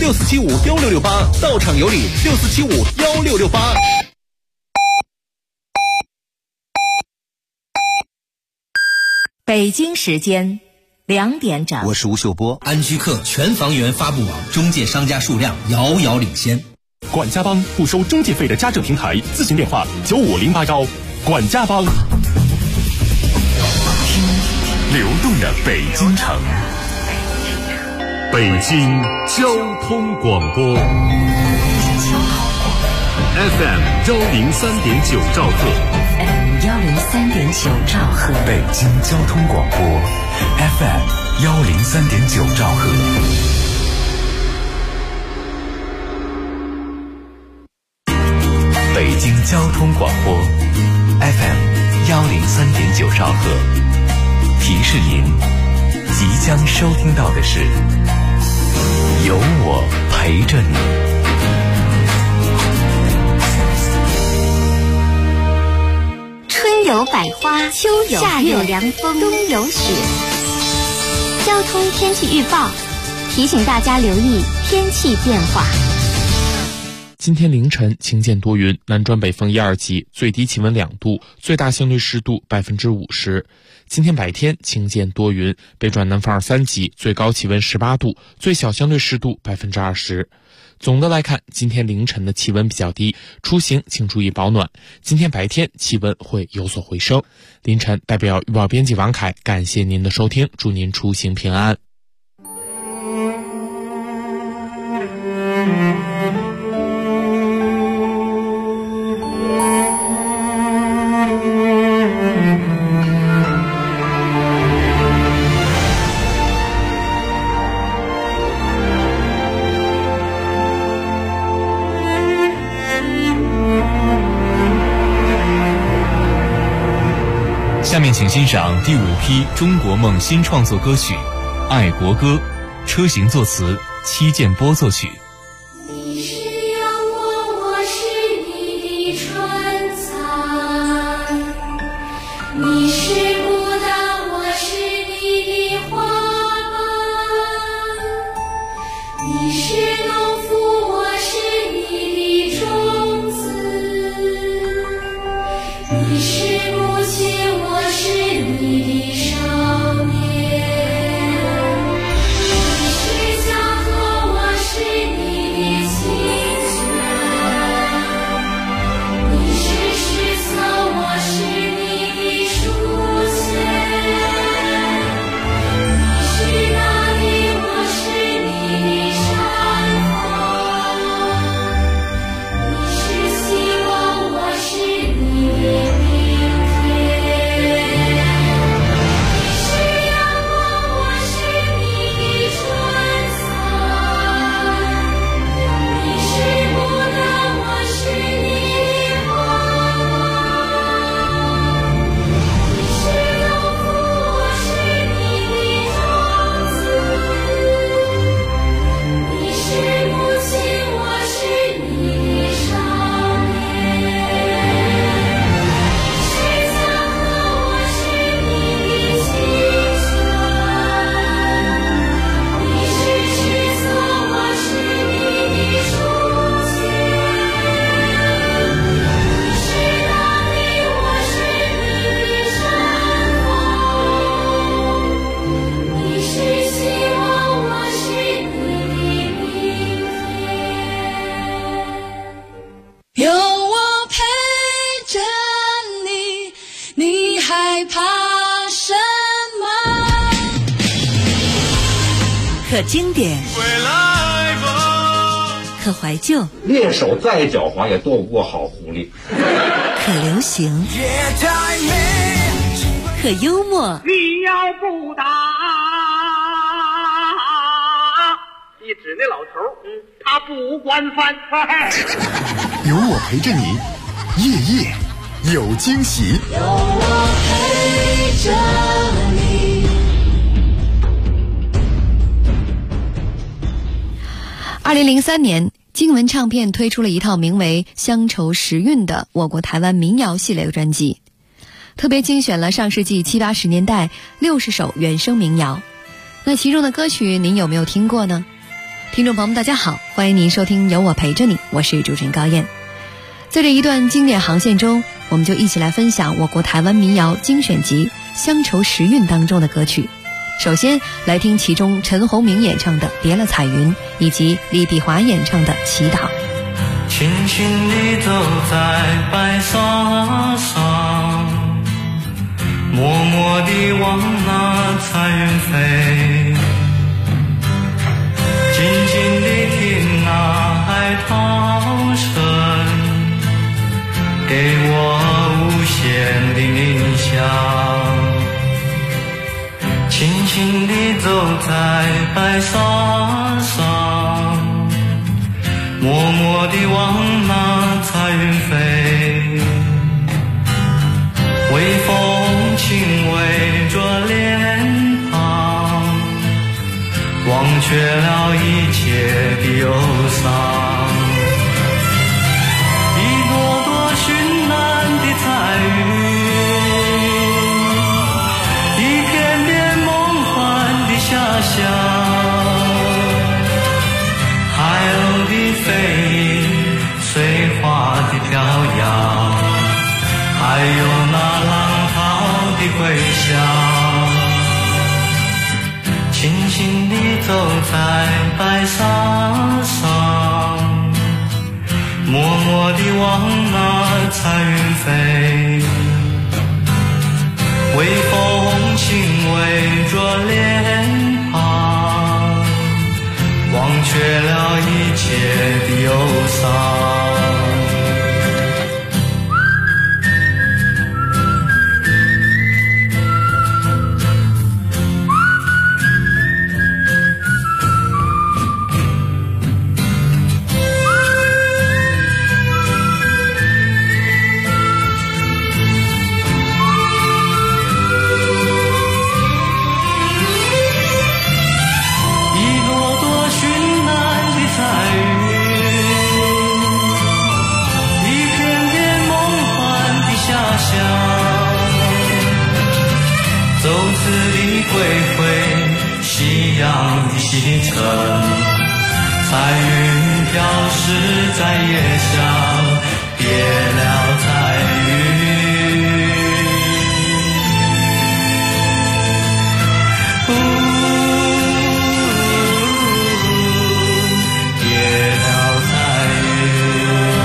64751668，到场有礼64751668。 北京时间2点整， 我是吴秀波。 安居客全房源发布网中介商家数量遥遥领先。 管家帮不收中介费的家政平台，咨询电话95081。管家帮，流动的北京城，北京交通广播 FM 103.9兆赫 ，FM 103.9兆赫， 北京交通广播 FM 103.9兆赫。北京交通广播 FM 103.9兆赫，提示您即将收听到的是有我陪着你。 春有百花，秋有夏有凉风，冬有雪。交通天气预报提醒大家留意天气变化。 今天凌晨晴间多云，南转北风1、2级，最低气温2度，最大相对湿度50%。今天白天晴间多云，北转南风2、3级，最高气温18度，最小相对湿度20%。总的来看，今天凌晨的气温比较低，出行请注意保暖。今天白天气温会有所回升。凌晨代表预报编辑王凯感谢您的收听，祝您出行平安。 下面请欣赏第5批中国梦新创作歌曲《爱国歌》，车行作词，戚建波作曲。 你是阳光，我是你的春彩；你是牡丹，我是你的花瓣；你是农夫，我是你的种子；你是母亲，我是你的少年；你是江河，我是你的清泉；你是石头，我是你的书签；你是大地，我是你的山峰；你是希望，我是你的明天。你是阳光，我是你的春彩；你是牡丹，我是你的花瓣；你是农夫，我是你的种子；你是母亲，我是你的少年；你是江河，我是你的清泉；你是石头，我是你的书签；你是大地，我是你的山峰；你是希望，我是你的明天。有我陪着你，你害怕什么？ 可经典， 回来吧， 可怀旧， 猎手再狡猾也躲不过好狐狸。 可流行，可幽默， 你要不打，一指那老头，他不惯犯。 有我陪着你，夜夜有惊喜。 有我陪着你。 2003年，经文唱片推出了一套名为《乡愁时韵》的我国台湾民谣系列专辑，特别精选了上世纪70、80年代60首原声民谣。那其中的歌曲您有没有听过呢？ 听众朋友们大家好，欢迎您收听有我陪着你，我是主持人高燕。在这一段经典航线中，我们就一起来分享我国台湾民谣精选集《乡愁时韵》当中的歌曲。首先来听其中陈鸿明演唱的《别了彩云》，以及李碧华演唱的《祈祷》。 轻轻地走在白沙上，默默地望那彩云飞，静静地听那海涛声，给我无限的冥想。轻轻地走在白沙上，默默地望那彩云飞，微风轻围着脸庞，忘却了一切的忧伤。一朵朵绚烂的彩云，一片片梦幻的遐想，海鸥的飞影，水花的飘扬，还有那浪涛的回响。轻轻地走在白沙上，默默地望那彩云飞，微风轻围着脸庞，忘却了一切的忧伤。走此的归回，夕阳的西沉，彩云飘逝在夜上，别了彩云。别了彩云。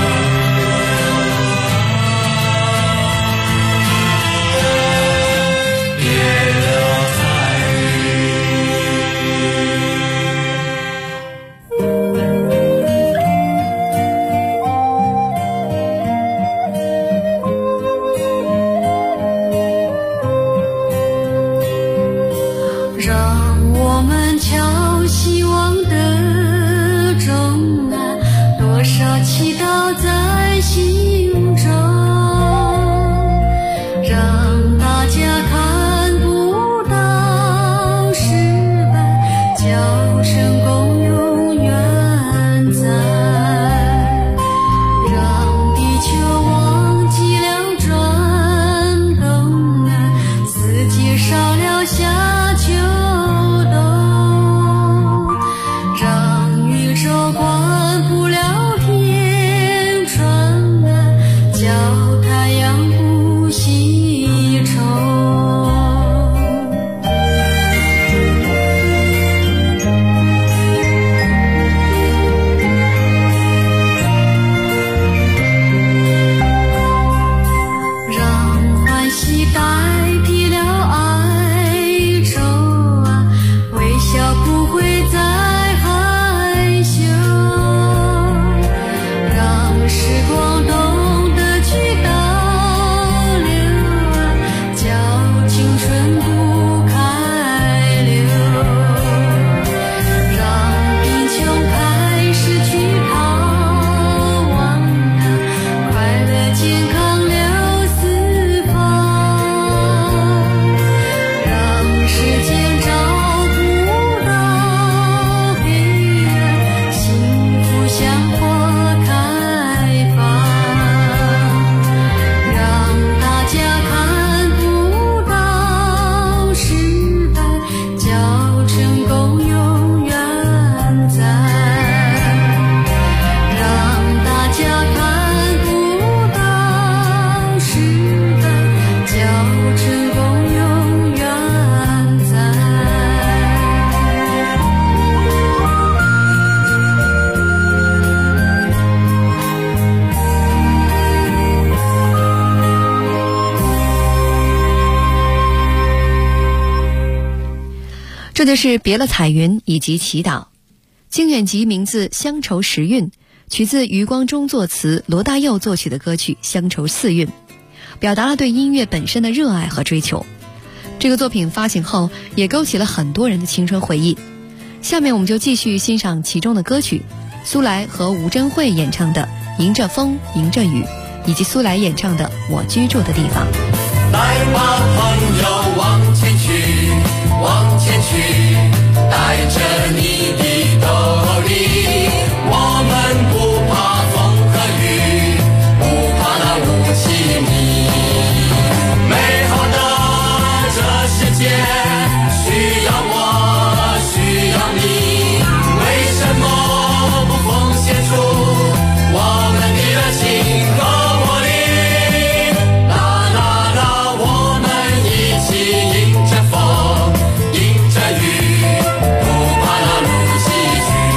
的是别了彩云以及祈祷。精选集名字《乡愁时韵》，取自余光中作词、罗大佑作曲的歌曲《乡愁四韵》，表达了对音乐本身的热爱和追求。这个作品发行后也勾起了很多人的青春回忆。下面我们就继续欣赏其中的歌曲，苏来和吴珍慧演唱的《迎着风迎着雨》，以及苏来演唱的《我居住的地方》。 来吧朋友，往前去，往前去，带着你的斗笠，我们不怕风和雨，不怕那雾气密。美好的这世界需要我，需要你，为什么不奉献出我们的热情和活力？啦啦啦，我们一起迎着风，迎着雨，不怕那路崎岖。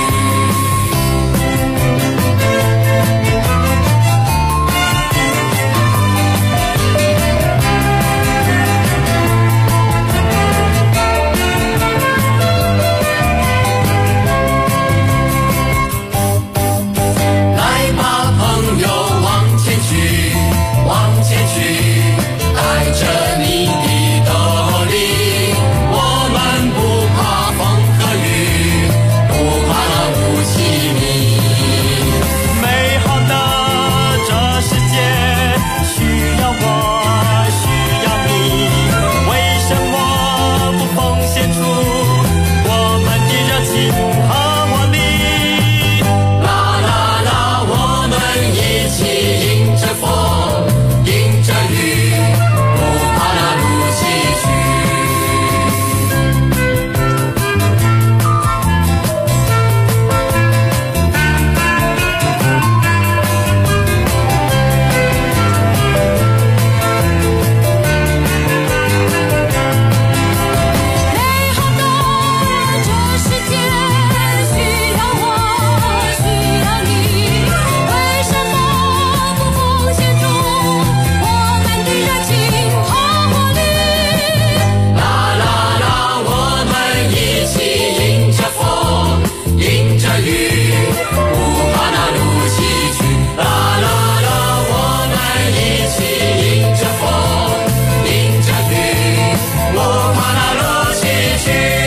来吧朋友，往前去，往前去，带着你的斗笠，我们不怕风和雨，不怕那雾气密。美好的这世界需要我，需要你，为什么不奉献出我们的热情和活力？啦啦啦，我们一起迎着风，迎着雨，不怕那路崎岖。美好的这世界需要我，需要你，为什么不奉献出我们的热情和活力？啦啦啦，我们一起迎着风，迎着雨，不怕那路崎岖。啦啦啦，我们一起迎着风，迎着雨，不怕那路崎岖。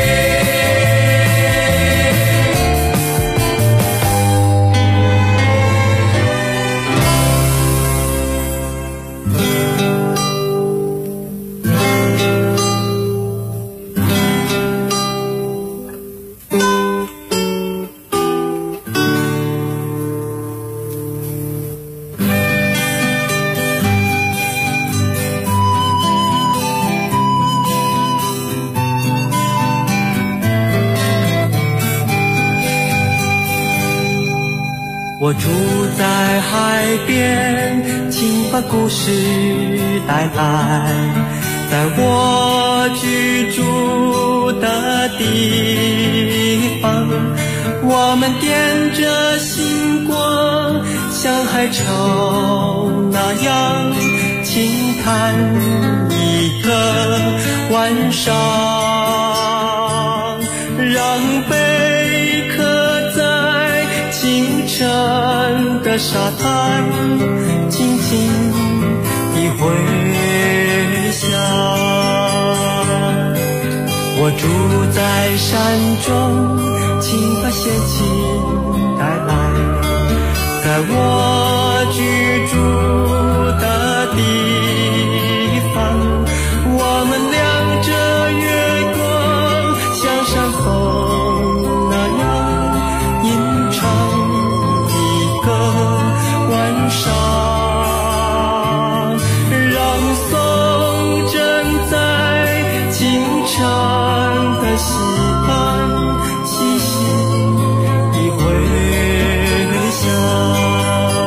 我住在海边，请把故事带来，在我居住的地方，我们点着星光，像海潮那样轻谈一个晚上，让贝壳在清晨的沙滩静静地回响。我住在山中，请把仙境带来，在我居住的地方，我们亮着月光，像山峰那样吟唱一个晚上，让风筝在清晨的溪畔细细地回响。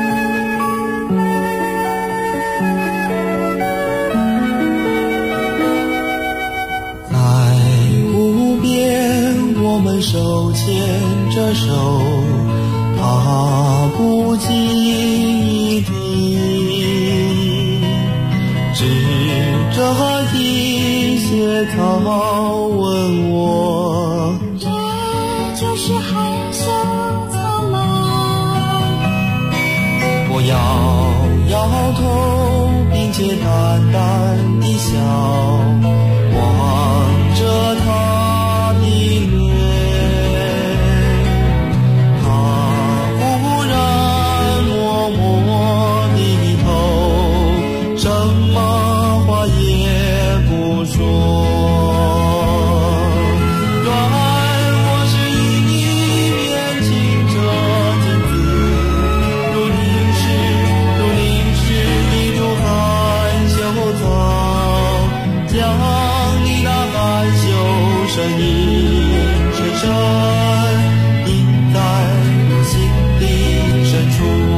牵着手，踏步几地，指着一些草问我， 这就是含羞草吗？ 我摇摇头，并且淡淡地笑，望着他的脸。他忽然默默低头，什么话也不说。声音深深印在我心底深处。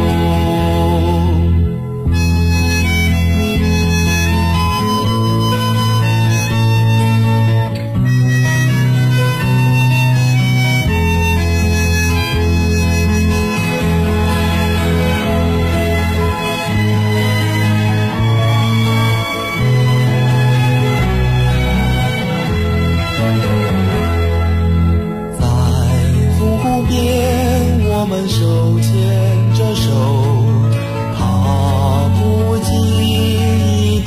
我们手牵着手，踏步几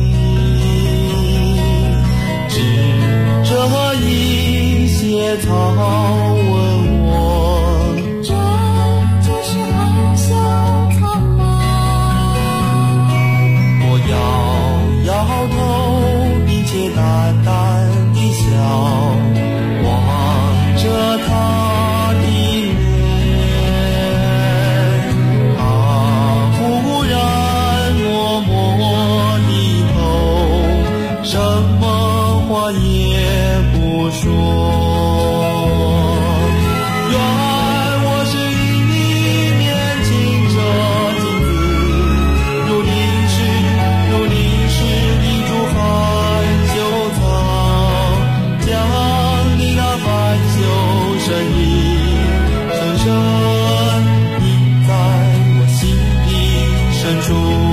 地，指着一些草问我， 这就是含羞草吗？ 我摇摇头，并且淡淡地笑，望着他的脸。什么话也不说，原我是一粒年轻着镜子，如淋湿一株含羞草，将你那含羞身影深深印在我心底深处。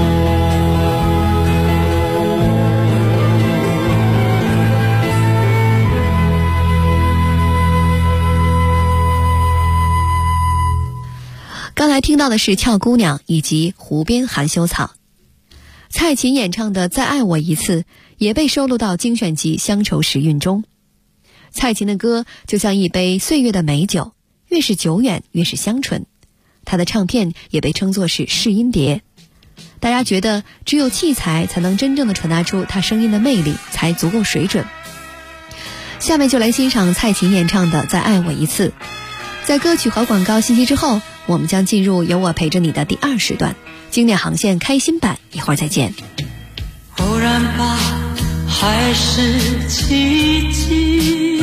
刚才听到的是《俏姑娘》以及《湖边含羞草》。蔡琴演唱的《再爱我一次》也被收录到精选集《乡愁时韵》中。蔡琴的歌就像一杯岁月的美酒，越是久远越是香醇。她的唱片也被称作是试音碟。大家觉得只有器材才能真正的传达出她声音的魅力，才足够水准。下面就来欣赏蔡琴演唱的《再爱我一次》。在歌曲和广告信息之后，我们将进入有我陪着你的第2时段，经典航线开心版，一会儿再见。 偶然吧，还是奇迹，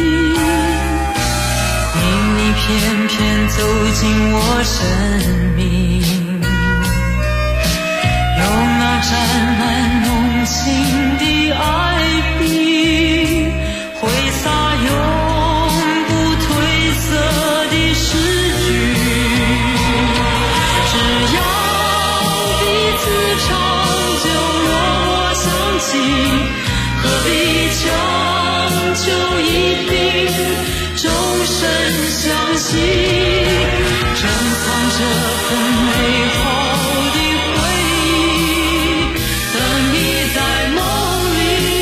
你偏偏走进我生命，用那沾满浓情的爱笔，挥洒永不褪色的诗句。只要彼此长久，若我想起，何必强求一定终身相惜？珍藏这份美好的回忆，等你在梦里。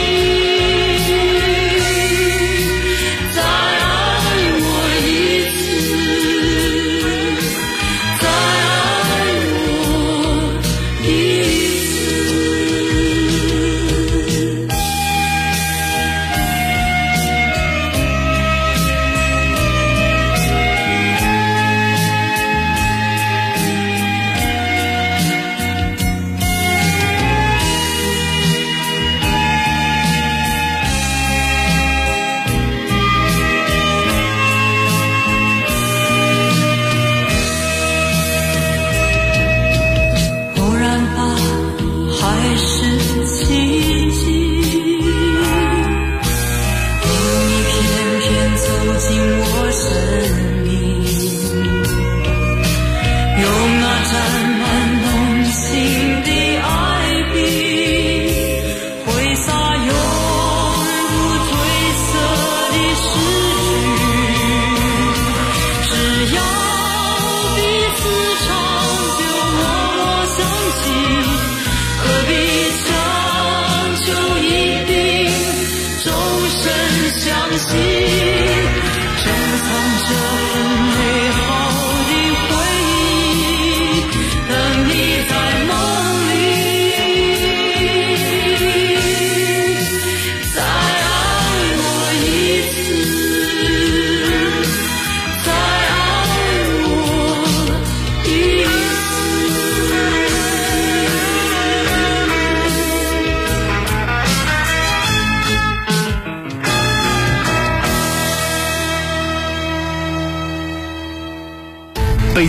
再爱我一次，再爱我一次。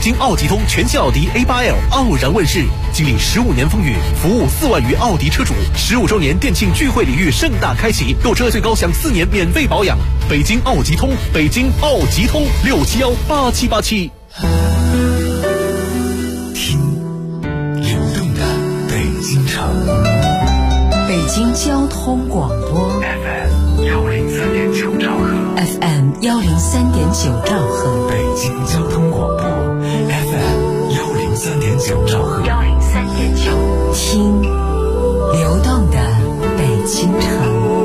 京奥吉通全系奥迪 A8L 傲然问世，经历15年风雨，服务4万余奥迪车主，15周年店庆聚会礼遇盛大开启，购车最高享4年免费保养。北京奥吉通，北京奥吉通6718787。 流动的北京城， 北京交通广播 FM 103.9兆赫 FM 103.9兆赫， 北京交通广播 FM 103.9兆赫 103.9，听流动的北京城。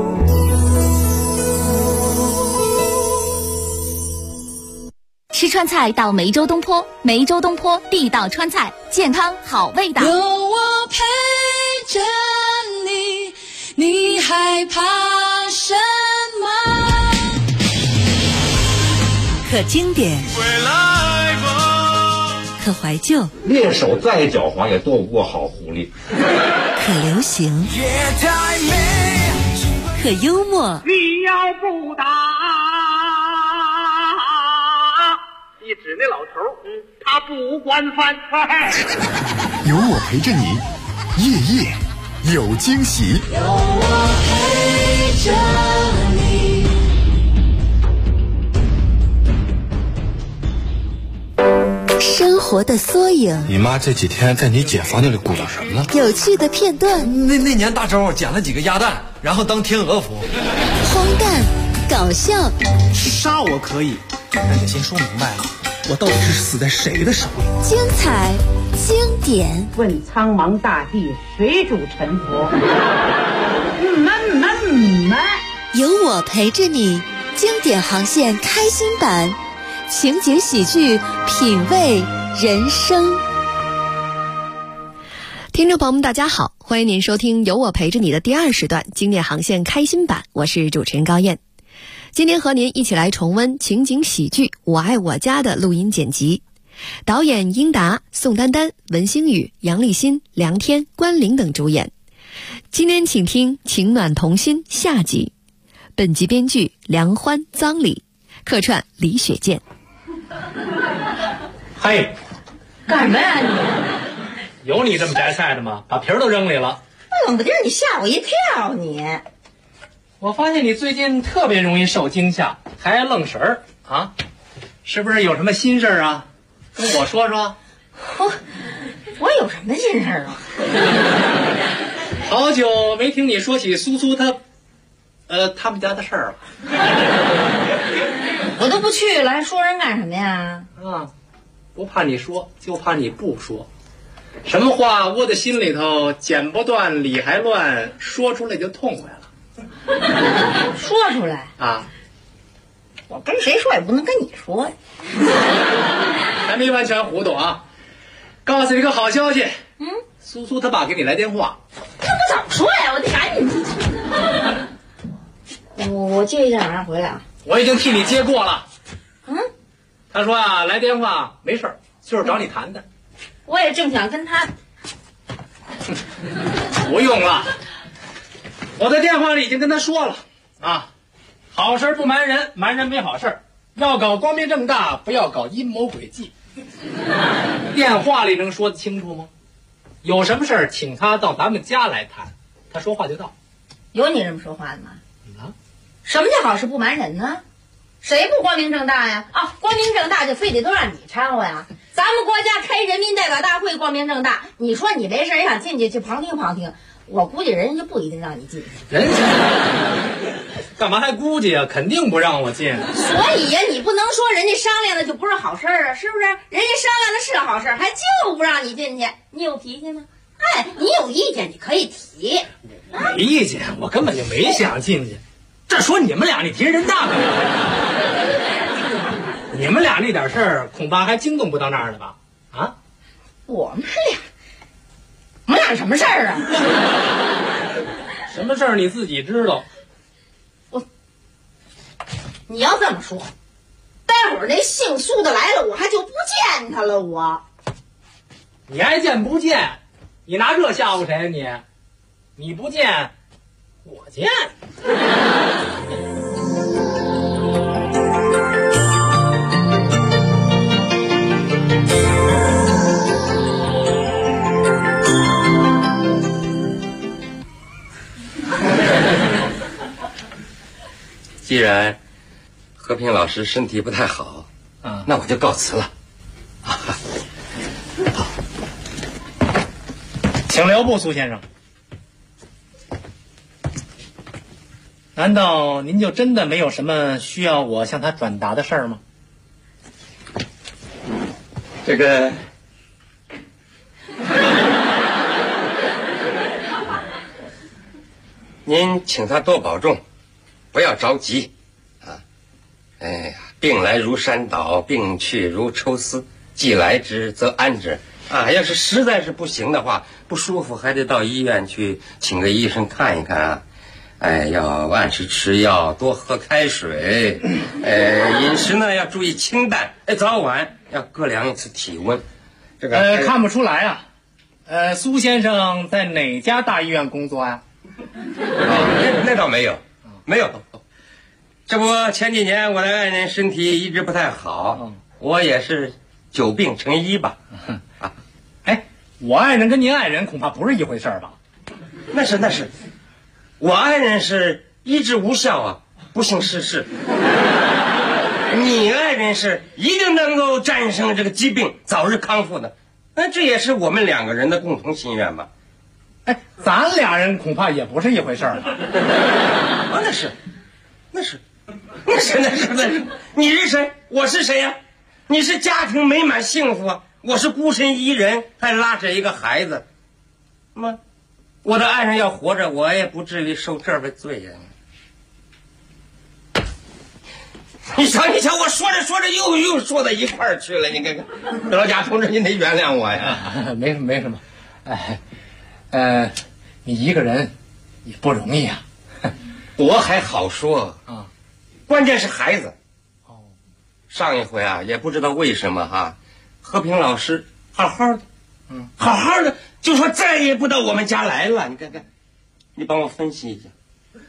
吃川菜到梅州东坡，梅州东坡地道川菜，健康好味道。 有我陪着你，你害怕什么？ 可经典，可怀旧， 猎手再狡猾也斗不过好狐狸。 可流行，可幽默。 你要不打，一指那老头，他不惯犯。 有我陪着你，夜夜有惊喜。 有我陪着你。 生活的缩影， 你妈这几天在你姐房间里鼓捣什么呢？ 有趣的片段。 那年大周捡了几个鸭蛋，然后当天鹅服。 荒诞，搞笑。 杀我可以，但得先说明白了，我到底是死在谁的手里？ 精彩，经典。 问苍茫大地，谁主沉浮？ 有我陪着你，经典航线开心版，情景喜剧，品味人生。 听众朋友们大家好，欢迎您收听有我陪着你的第2时段经典航线开心版，我是主持人高燕。今天和您一起来重温情景喜剧《我爱我家》的录音剪辑，导演英达、宋丹丹、文星宇、杨立新、梁天、关凌等主演。今天请听《情暖同心》下集，本集编剧梁欢、臧礼，客串李雪健。 嘿， 干嘛呀你？有你这么摘菜的吗？把皮儿都扔里了。 冷不丁你吓我一跳你。 我发现你最近特别容易受惊吓，还爱愣神儿啊，是不是有什么心事啊？跟我说说。 我有什么心事啊？ 好久没听你说起苏苏他们家的事儿了。 我都不去了，还说人干什么呀？ 啊，不怕你说，就怕你不说。什么话窝在心里头，剪不断，理还乱，说出来就痛快了。 说出来啊！ 我跟谁说也不能跟你说呀。 还没完全糊涂啊！告诉你个好消息，苏苏他爸给你来电话。 那不早说呀，我得赶紧。我接一下，马上回来啊。 我已经替你接过了。他说啊，来电话没事儿，就是找你谈谈。 我也正想跟他。 不用了，我在电话里已经跟他说了啊，好事不瞒人，瞒人没好事，要搞光明正大，不要搞阴谋诡计。电话里能说得清楚吗？有什么事儿请他到咱们家来谈，他说话就到。 有你这么说话的吗？什么叫好事不瞒人呢？谁不光明正大呀？光明正大就非得都让你掺和呀？咱们国家开人民代表大会光明正大，你说你没事想进去旁听旁听，我估计人家就不一定让你进去。 人家干嘛还估计啊？肯定不让我进。 所以呀，你不能说人家商量的就不是好事啊，是不是？人家商量的是好事，还就不让你进去，你有脾气吗？你有意见你可以提。 没意见，我根本就没想进去。这说你们俩，你提人大干嘛？你们俩那点事儿，恐怕还惊动不到那儿呢吧？啊？ 我们俩什么事儿啊？ 什么事儿你自己知道。 你要这么说，待会儿那姓苏的来了，我还就不见他了。 你爱见不见？你拿这吓唬谁啊你不见，我见。 既然和平老师身体不太好，那我就告辞了。好， 请留步，苏先生。难道您就真的没有什么需要我向他转达的事儿吗？ 这个，您请他多保重，不要着急啊。哎呀，病来如山倒，病去如抽丝，既来之则安之啊。要是实在是不行的话，不舒服还得到医院去请个医生看一看啊。哎，要按时吃药，多喝开水。饮食呢要注意清淡。早晚要各量一次体温。这个看不出来啊。苏先生在哪家大医院工作呀？ 那倒没有，没有。这不前几年我的爱人身体一直不太好，我也是久病成医吧。啊， 我爱人跟您爱人恐怕不是一回事吧？ 那是。我爱人是医治无效啊，不幸逝世。你爱人是一定能够战胜这个疾病，早日康复的。那这也是我们两个人的共同心愿吧？ 咱俩人恐怕也不是一回事吧？ 那是。你是谁？我是谁呀？你是家庭美满幸福啊，我是孤身一人，还拉着一个孩子。我的爱人要活着，我也不至于受这份罪呀。你瞧，我说着又说到一块儿去了。你看看，德劳贾同志，您得原谅我呀。 没什么。你一个人也不容易啊。 我还好说啊，关键是孩子。上一回啊，也不知道为什么哈，和平老师好好的。就说再也不到我们家来了，你看看，你帮我分析一下。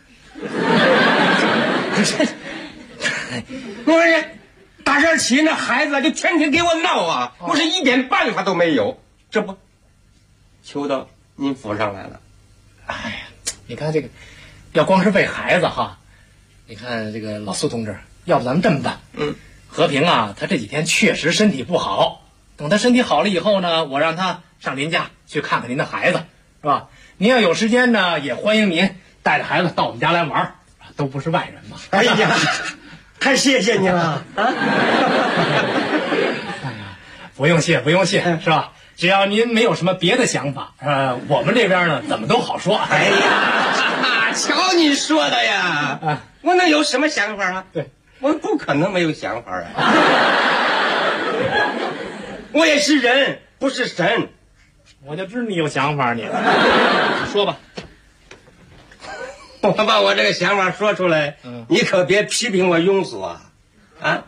你说这打这起那孩子就天天给我闹啊，我是一点办法都没有，这不求到您府上来了。 你看这个，要光是为孩子哈，你看这个老苏同志，要不咱们这么办？和平啊，他这几天确实身体不好，等他身体好了以后呢，我让他上您家去看看您的孩子，是吧？您要有时间呢，也欢迎您带着孩子到我们家来玩，都不是外人嘛。 哎呀，太谢谢您了啊！ 不用谢，是吧？只要您没有什么别的想法，我们这边呢怎么都好说。 哎呀，瞧你说的呀，我能有什么想法啊？ 对， 我不可能没有想法啊！我也是人，不是神。 我就知道你有想法，你说吧。 我把我这个想法说出来，你可别批评我庸俗啊！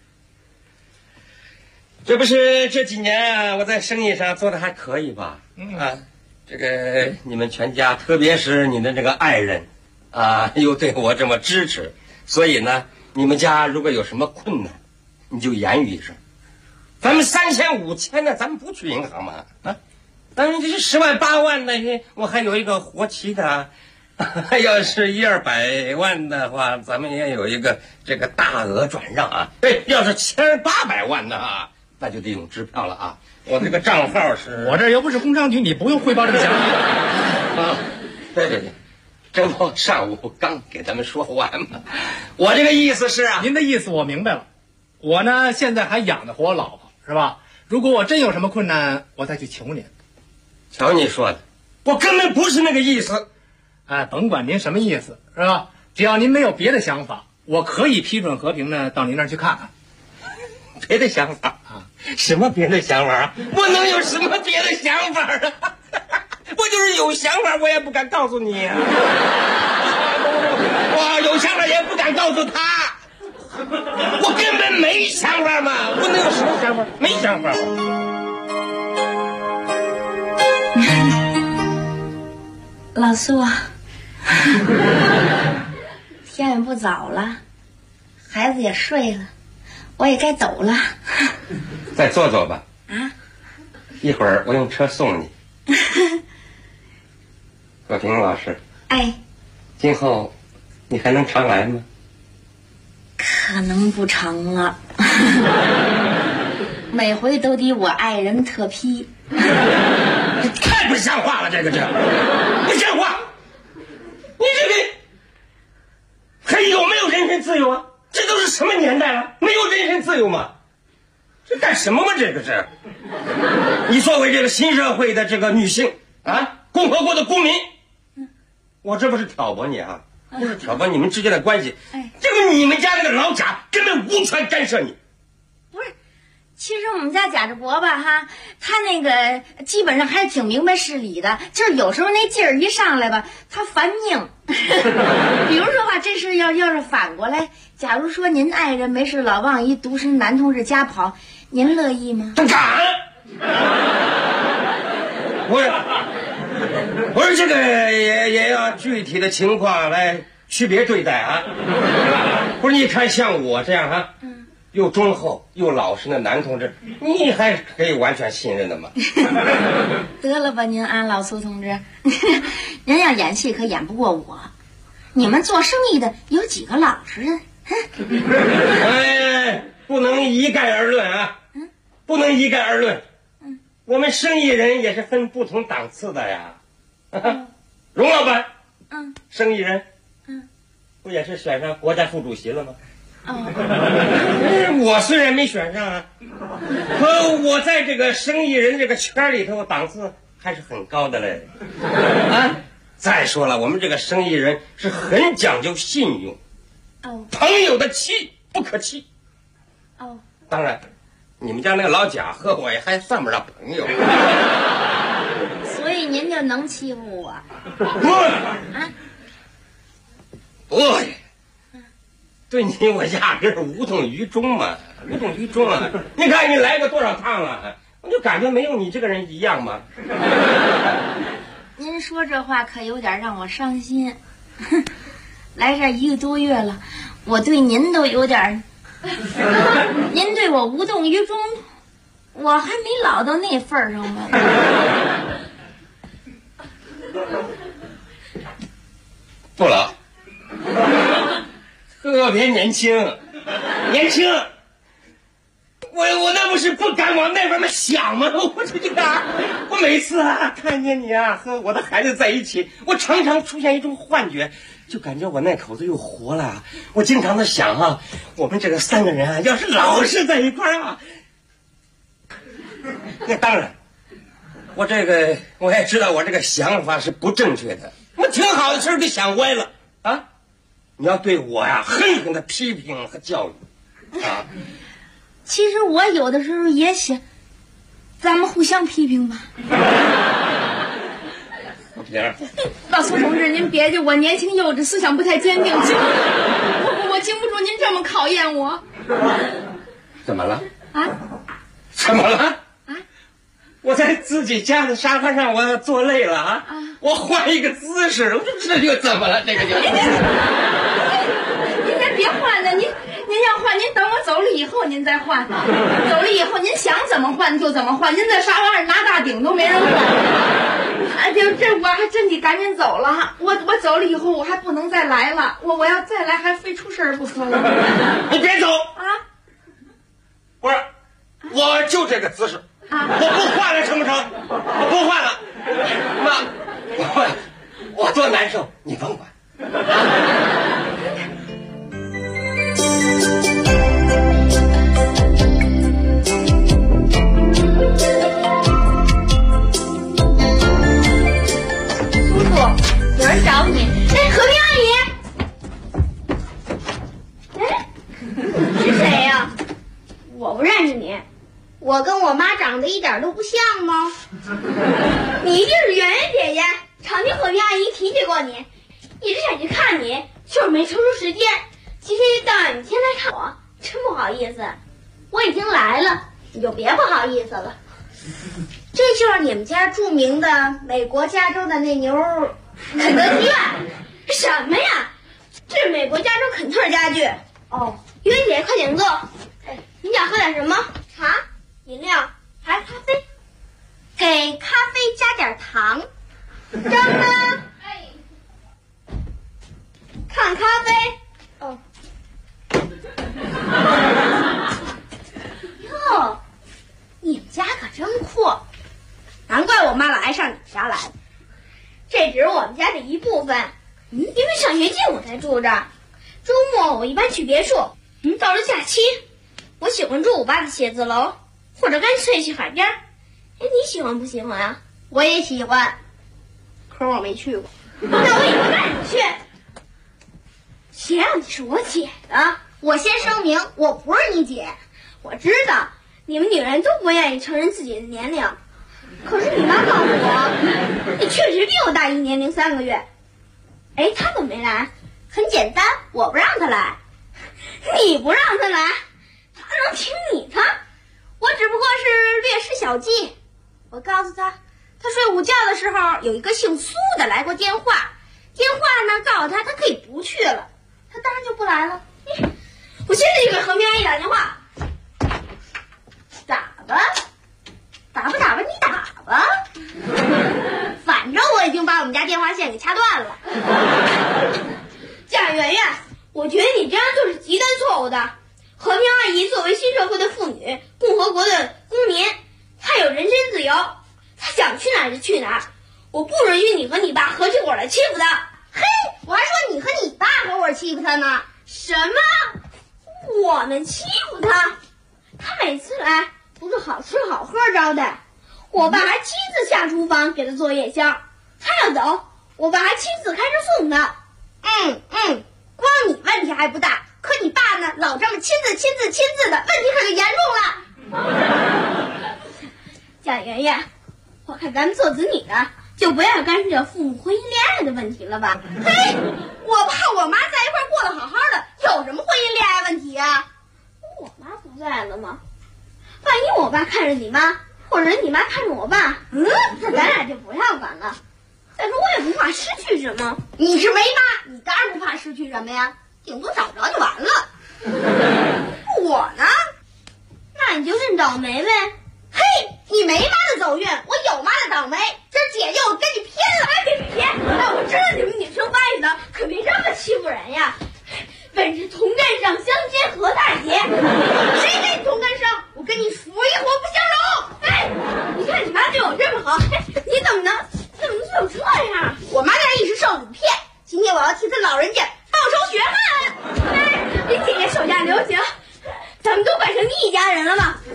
这不是这几年啊，我在生意上做的还可以吧？这个你们全家，特别是你的这个爱人啊，又对我这么支持，所以呢，你们家如果有什么困难，你就言语一声。咱们3000、5000的，咱们不去银行吗？咱们这是10万、8万的，我还有一个活期的。要是100-200万的话，咱们也有一个这个大额转让啊。对，要是700-800万的啊，那就得用支票了啊。我这个账号是， 我这又不是工商局，你不用汇报这个详细啊。对，正好上午刚给咱们说完嘛。我这个意思是啊， 您的意思我明白了。我呢现在还养得活我老婆，是吧？如果我真有什么困难，我再去求您。 瞧你说的，我根本不是那个意思。 甭管您什么意思，是吧？只要您没有别的想法，我可以批准和平呢到您那儿去看看。 别的想法啊？什么别的想法啊？我能有什么别的想法啊？我就是有想法，我也不敢告诉你啊。我有想法也不敢告诉他，我根本没想法嘛。我能有什么想法？没想法。 老苏啊，天也不早了，孩子也睡了，我也该走了。 再坐坐吧。一会儿我用车送你。和平老师。 哎。 今后你还能常来吗？ 可能不成了。每回都得我爱人特批。 太不像话了，这不像话！你这个还有没有人身自由啊？这都是什么年代了，没有人身自由吗？这干什么吗？这个是，你作为这个新社会的这个女性啊，共和国的公民，我这不是挑拨你啊，不是挑拨你们之间的关系。这个你们家那个老贾根本无权干涉你。 不是，其实我们家贾志伯吧哈，他那个基本上还是挺明白事理的，就是有时候那劲儿一上来吧，他烦拧。比如说吧，这事要是反过来，假如说您爱人没事老往一独身男同志家跑，您乐意吗？ 他敢！我说这个也要具体的情况来区别对待啊。不是，你看像我这样啊，又忠厚又老实的男同志，你还可以完全信任的吗？ 得了吧您啊，老苏同志，人要演戏可演不过我。你们做生意的有几个老实的？ 哎，不能一概而论啊，不能一概而论。我们生意人也是分不同档次的呀。荣老板，生意人，不也是选上国家副主席了吗？我虽然没选上啊，可我在这个生意人这个圈里头档次还是很高的嘞。啊，再说了，我们这个生意人是很讲究信用，朋友的妻不可欺。当然，你们家那个老贾和我也还算不上朋友。 所以您就能欺负我？ 不，对你我压根儿无动于衷嘛，无动于衷啊！你看你来过多少趟了，我就感觉没有你这个人一样嘛。 您说这话可有点让我伤心。来这1个多月了，我对您都有点，您对我无动于衷，我还没老到那份儿上吗？ 不老，特别年轻，年轻。我那不是不敢往那边儿想吗？我每次啊看见你啊和我的孩子在一起，我常常出现一种幻觉，就感觉我那口子又活了。我经常的想啊，我们这个3个人啊，要是老是在一块儿啊，那当然，我也知道我这个想法是不正确的，我挺好的事儿就想歪了啊！你要对我呀狠狠的批评和教育啊！ 其实我有的时候也想，咱们互相批评吧。老苏同志，您别介，我年轻幼稚，思想不太坚定，我经不住您这么考验我。 怎么了？ 啊？ 怎么了？啊？我在自己家的沙发上，我坐累了啊！我换一个姿势，这就怎么了？这个就……您先别换了，您要换，您等我走了以后您再换。走了以后您想怎么换就怎么换，您在沙发上拿大顶都没人换。哎，这我还真得赶紧走了。我走了以后我还不能再来了，我要再来还非出事儿不可了。 你别走啊！不是，我就这个姿势，我不换了成不成？我不换了，妈，我多难受，你甭管。 有人找你，哎，和平阿姨，哎，是谁呀？我不认识你，我跟我妈长得一点都不像吗？你一定是圆圆姐姐，常听和平阿姨提起过你，一直想去看你，就是没抽出时间。今天到你现在看我，真不好意思。我已经来了，你就别不好意思了。这就是你们家著名的美国加州的那牛肯德基吧？什么呀？这是美国加州肯特家具。哦，圆圆姐，快点坐。哎，你想喝点什么？茶、饮料还是咖啡？给咖啡加点糖。张妈，哎，看咖啡。哦， 真酷，难怪我妈老爱上你家来。这只是我们家的一部分，因为上学近我才住这儿。周末我一般去别墅，到了假期，我喜欢住我爸的写字楼，或者干脆去海边。你喜欢不喜欢啊？我也喜欢，可我没去过。那我也不带你去。谁让你是我姐的？我先声明，我不是你姐。我知道你们女人都不愿意承认自己的年龄，可是你妈告诉我，你确实比我大1年零3个月。她怎么没来？很简单，我不让她来。你不让她来，她能听你的。我只不过是略施小计。我告诉她，她睡午觉的时候有一个姓苏的来过电话，电话呢告诉她她可以不去了，她当然就不来了。我现在就给何明阿姨打电话。打吧，你打吧。反正我已经把我们家电话线给掐断了。贾圆圆，我觉得你这样做是极端错误的。何明阿姨作为新社会的妇女，共和国的公民，她有人身自由，她想去哪儿就去哪儿。我不允许你和你爸合起伙来欺负她。嘿，我还说你和你爸合伙欺负她呢。什么？我们欺负她？她每次来不是好吃好喝招待，我爸还亲自下厨房给她做夜宵。她要走，我爸还亲自开车送她。光你问题还不大，可你爸呢，老这么亲自的，问题可就严重了。贾圆圆，我看咱们做子女的就不要干涉父母婚姻恋爱的问题了吧。嘿，我爸我妈在一块过得好好的，有什么婚姻恋爱问题呀？我妈不在了吗？万一我爸看着你妈，或者你妈看着我爸，那咱俩就不要管了。再说我也不怕失去什么。你是没妈，你当然不怕失去什么呀，顶多找不着就完了。我呢，那你就认倒霉呗。嘿，你没妈的走运，我有妈的倒霉。这姐又跟你偏了，别！但我知道你们女生外的可别这么欺负人呀。本是同根上相煎何太急，谁跟你同根生？我跟你水火不相容。你看你妈对我这么好，你怎么能就这样？我妈那一时受你骗，今天我要替她老人家报仇雪恨。你姐姐手下留情，咱们都快成一家人了吗？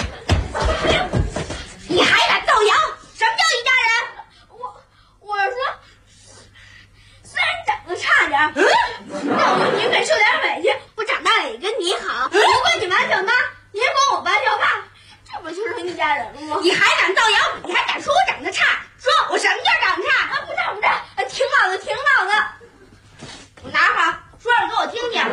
你还敢造谣？什么叫一家人？我是说，虽然长得差点，但我宁肯受点委屈，我长大了也跟你好。不管你妈叫妈，你也管我爸叫爸，这不就成一家人了吗？你还敢造谣？你还敢说我长得差？说我什么叫长得差？不差，挺好的。我哪好？说点给我听听。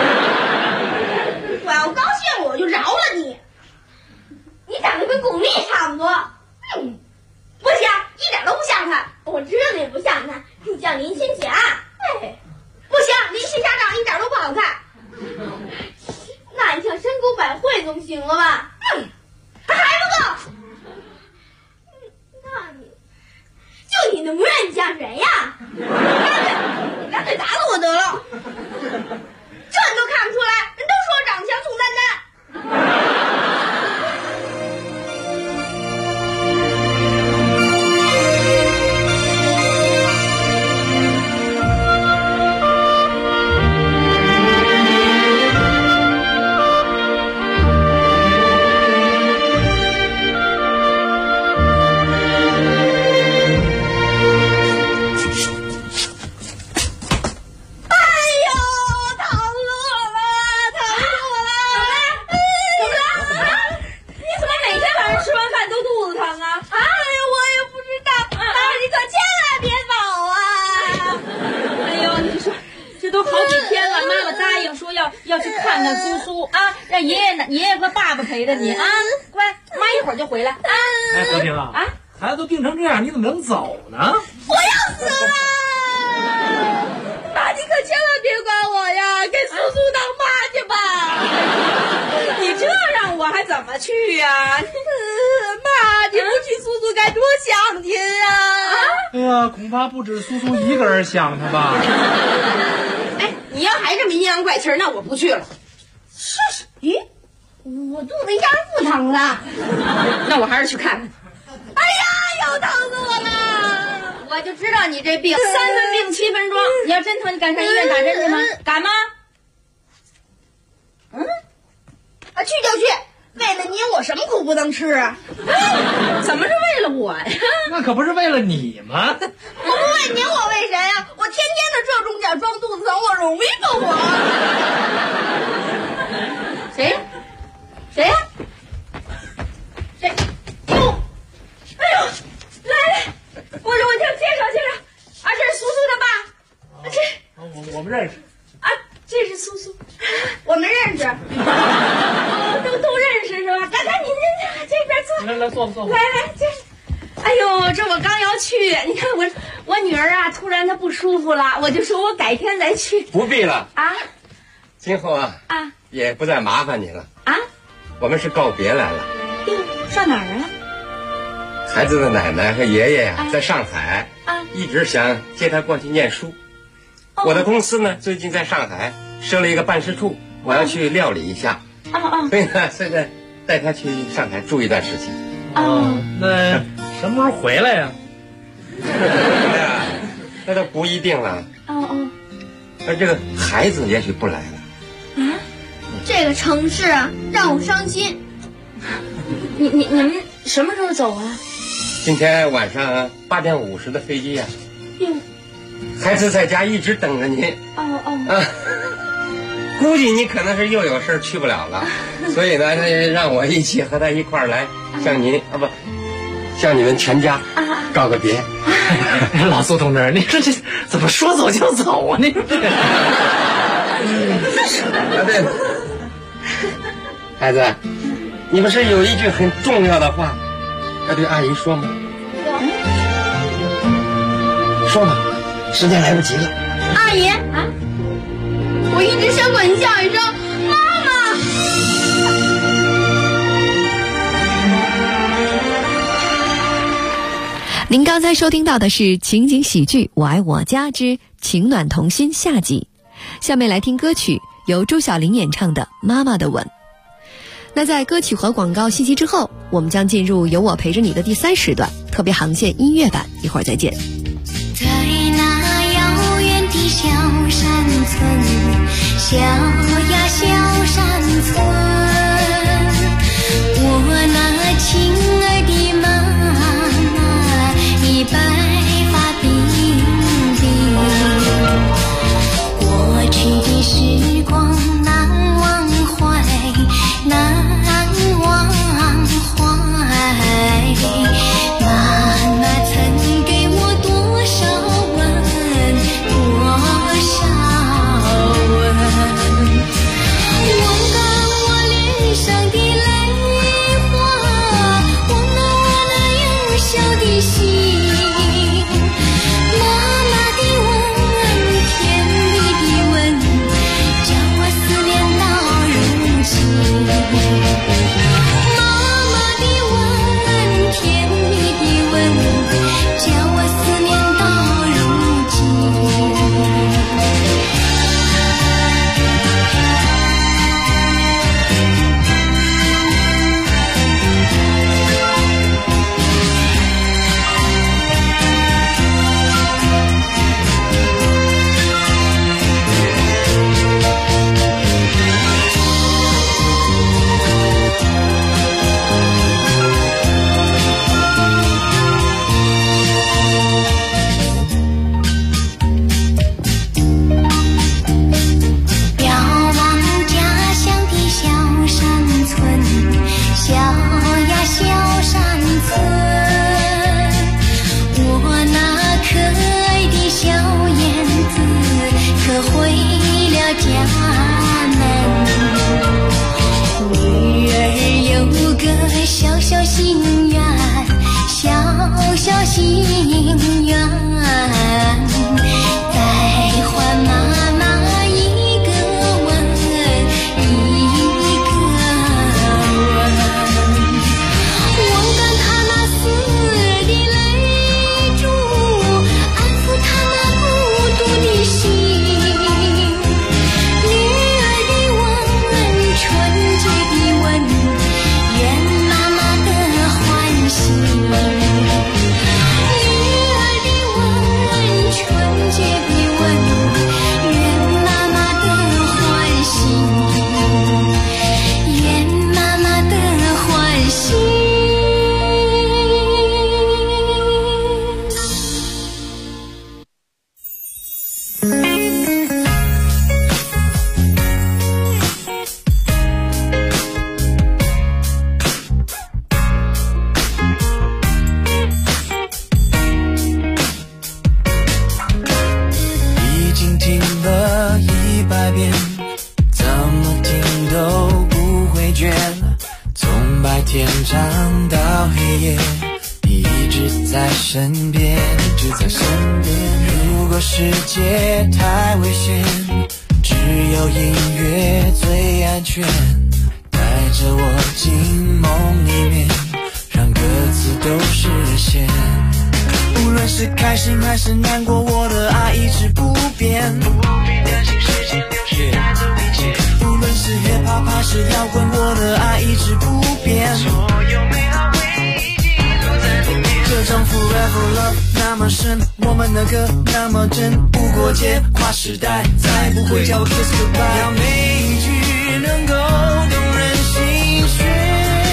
我要高兴我就饶了你。你长得跟巩俐差不多。不像，一点都不像他。我知道你不像他，你像林青霞。不像，林青霞长得一点都不好看。那你像山沟百惠总行了吧？还不够。那你就你的模样，你像谁呀？你干脆打死我得了。这你都看不出来，人都说我长得像宋丹丹。 要去看看苏苏啊，让爷爷和爸爸陪着你啊，乖，妈一会儿就回来啊。 何婷啊，孩子都病成这样，你怎么能走呢？ 我要死了！妈，你可千万别管我呀，给苏苏当妈去吧。 你这让我还怎么去呀？ 妈，你不去苏苏该多想您啊！ 哎呀，恐怕不止苏苏一个人想他吧。 你要还这么阴阳怪气，那我不去了。 是谁？ 我肚子一下不疼了。 那我还是去看看。 哎呀，又疼死我了！ 我就知道你这病3分病7分壮，你要真疼，你赶上医院打针去吗？敢吗？ 去就去。为了您，我什么苦不能吃啊？ 怎么是为了我呀？ 那可不是为了你吗？ 我不为您，我为谁呀？我天天的这中奖装肚子疼，我容易吗我？ 谁呀？谁呀？谁？哟！哎呦，来，我就介绍，这是苏苏的爸， 我们认识。 啊，这是苏苏， 我们认识。 都认识是吧？赶紧您这边坐。 来坐。 来，这。哎呦，这我刚要去，你看我女儿啊，突然她不舒服了，我就说我改天再去。 不必了啊， 今后也不再麻烦你了啊。 我们是告别来了。 哟，上哪儿啊？ 孩子的奶奶和爷爷在上海一直想接他过去念书。我的公司呢，最近在上海设了一个办事处，我要去料理一下。所以呢，现在带他去上海住一段时间。 那什么时候回来呀？ 那都不一定了。而这个孩子也许不来了。 这个城市让我伤心。 你们什么时候走啊？ 今天晚上8点50的飞机呀。孩子在家一直等着您。估计你可能是又有事去不了了，所以呢，让我一起和他一块儿来向您向你们全家告个别。 老苏同志，你说这怎么说走就走啊？你对了，孩子，你不是有一句很重要的话要对阿姨说吗？说吧，时间来不及了。 阿姨我一直想管您叫一声妈妈。 您刚才收听到的是情景喜剧《我爱我家之情暖同心》下集。下面来听歌曲，由周晓琳演唱的《妈妈的吻》。那在歌曲和广告信息之后，我们将进入由我陪着你的第3时段特别航线音乐版，一会儿再见。 在那遥远的小山村，小呀小山村，我那亲爱的妈妈，你白发鬓鬓，过去的时光难忘怀，难忘怀，妈妈曾给我多少吻，多少吻，我看我脸上的泪花，我那幼小的心，妈妈的吻，甜蜜的吻，叫我思念到如今。妈妈的吻，甜蜜的吻，叫我思念到如今。遥望家乡的小山村，小呀小山村，我那可爱的小燕子可回了家门。女儿有个小小心愿，小小心愿，再还妈妈一个吻，一个吻。我感她那丝的泪珠，安抚她那孤独的心。女儿的吻，纯洁的吻， 身边，一直在身边。如果世界太危险，只有音乐最安全，带着我进梦里面，让歌词都实现。无论是开心还是难过，我的爱一直不变，不必担心时间流逝带走一切。无论是 hip hop 还是摇滚，我的爱一直不变，所有美好回忆记录在里面。这种 forever love 那么深，我们的歌那么真，无国界跨时代，再不会叫我 kiss goodbye。要每一句能够动人心弦。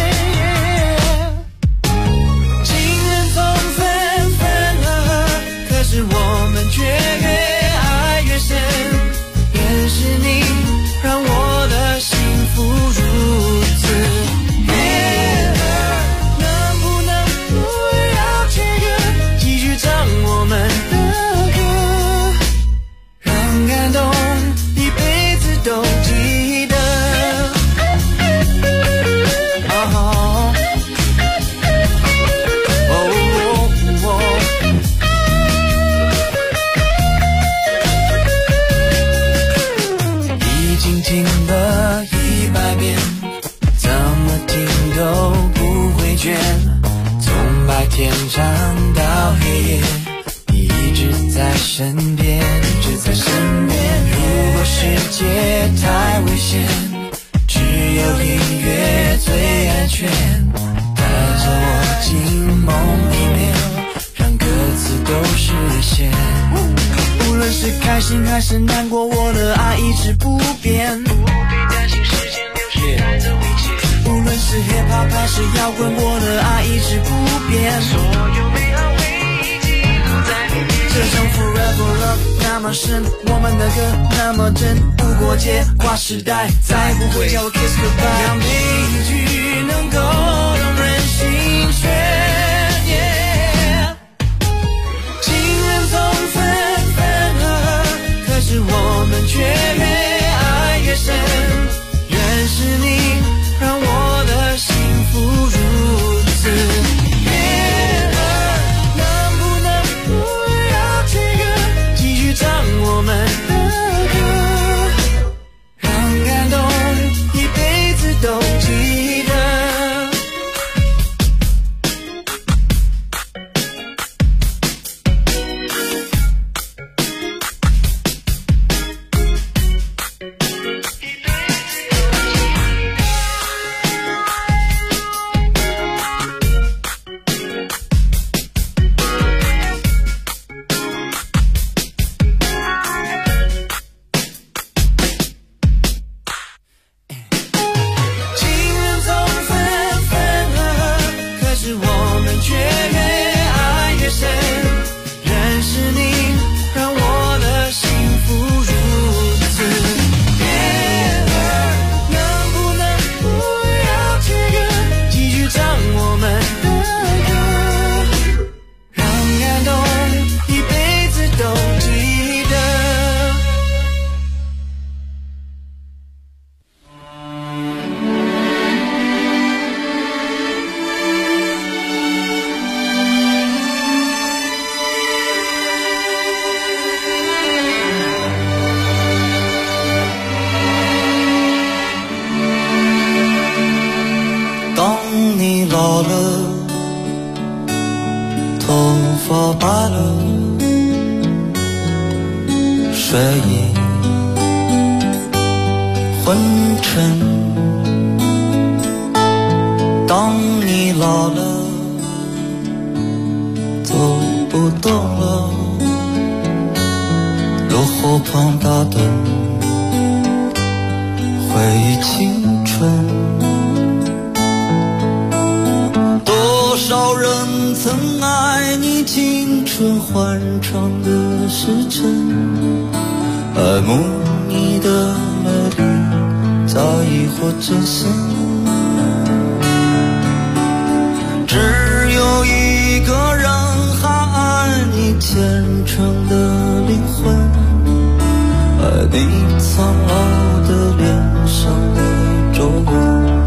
可是我们却越爱越深，原是你让我的幸福如此。能不能不要切割，继续唱我们的歌，让感动一辈子都记得。听了100遍，怎么听都不会倦，从白天唱到黑夜，你一直在身边，一直在身边。如果世界太危险，只有音乐最安全，带着我进梦里面，让歌词都实现。无论是开心还是难过，我的爱一直不变，不必担心时间流逝带走一切。无论是 hip hop 还是摇滚，我的爱一直不变，所有美好回忆记录在里面。这种 forever love 那么深，我们的歌那么真，无国界跨时代，再不会叫我 kiss goodbye。让每一句能够动人心弦。可是我们却越爱越深，原是你让我的幸福如此。能不能不要切割，继续唱我们的歌，让感动一辈子都记得。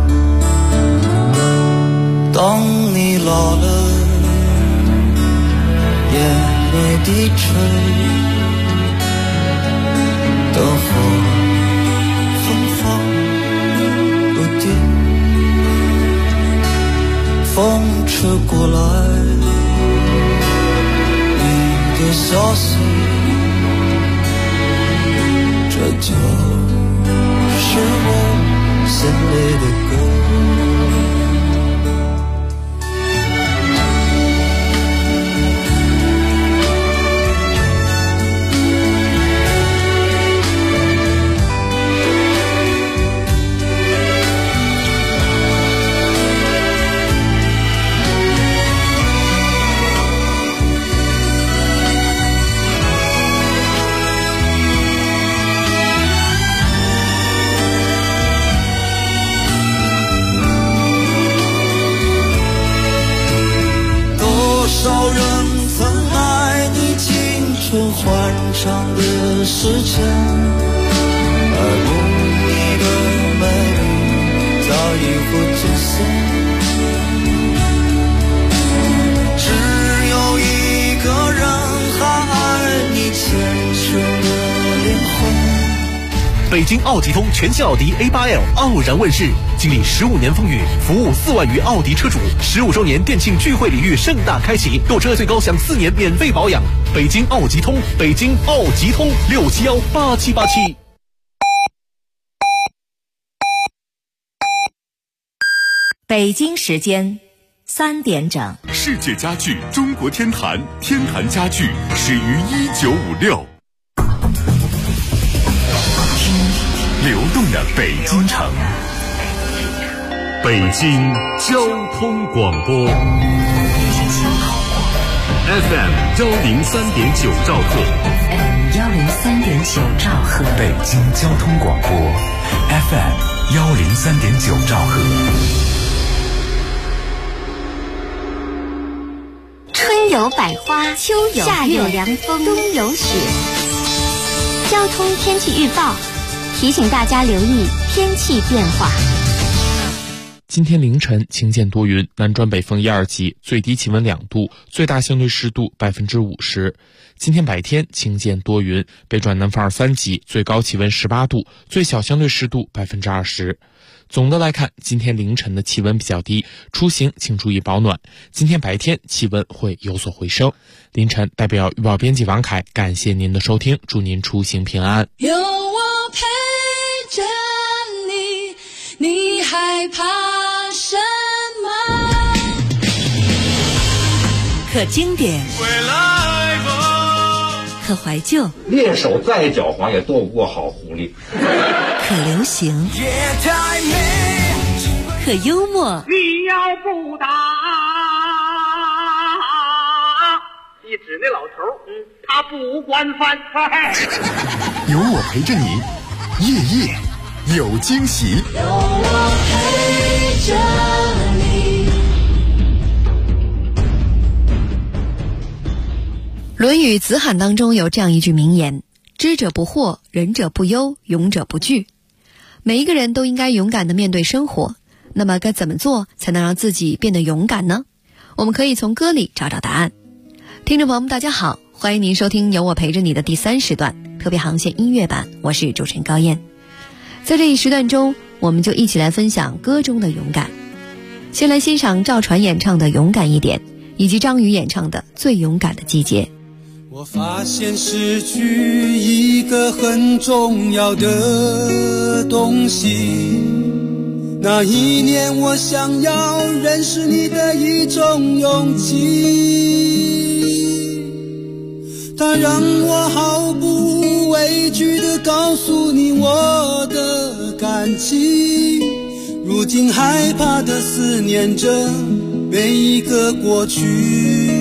当你老了， 低垂灯火芬芳不定，风吹过来你的消息，这就是我心里的歌。欢畅的时间，而梦里的美丽早已不褪色，只有一个人还爱你虔诚的灵魂。 北京奥吉通全新奥迪 A8L 傲然问世，经历15年风雨，服务4万余奥迪车主，15周年店庆聚会礼遇盛大开启，购车最高享4年免费保养。北京奥吉通，北京奥吉通6718787。 北京时间3点整。 世界家具中国天坛，天坛家具始于1956。流动的北京城，北京交通广播 FM 103.9兆赫， 103.9兆赫， 北京交通广播 FM 103.9兆赫。 春有百花，秋有夏有凉风，冬有雪。交通天气预报提醒大家留意天气变化。 今天凌晨晴见多云，南转北风1、2级，最低气温2度，最大相对湿度50%。今天白天晴见多云，北转南风2、3级，最高气温18度，最小相对湿度20%。总的来看，今天凌晨的气温比较低，出行请注意保暖。今天白天气温会有所回升。凌晨代表预报编辑王凯，感谢您的收听，祝您出行平安。 有我陪着你，你害怕什么？ 可经典，可怀旧， 猎手再狡猾也斗不过好狐狸。 可流行，可幽默。 你要不打，你指那老头，他不惯犯。 有我陪着你，夜夜有惊喜。 有我陪着你。 《论语·子罕》当中有这样一句名言：知者不惑，仁者不忧，勇者不惧。每一个人都应该勇敢地面对生活，那么该怎么做才能让自己变得勇敢呢？我们可以从歌里找找答案。听众朋友们大家好，欢迎您收听有我陪着你的第3时段特别航线音乐版，我是主持人高燕。在这一时段中，我们就一起来分享歌中的勇敢。先来欣赏赵传演唱的《勇敢一点》，以及张宇演唱的《最勇敢的季节》。 我发现失去一个很重要的东西，那一年我想要认识你的一种勇气，它让我毫不畏惧地告诉你我的感激，如今害怕地思念着每一个过去，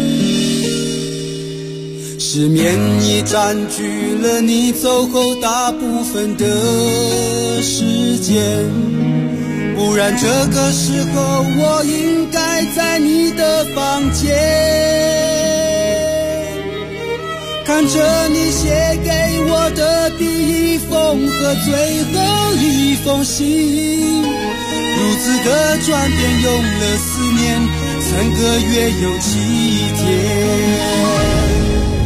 失眠已占据了你走后大部分的时间，不然这个时候我应该在你的房间，看着你写给我的第一封和最后一封信，如此的转变用了4年3个月又7天。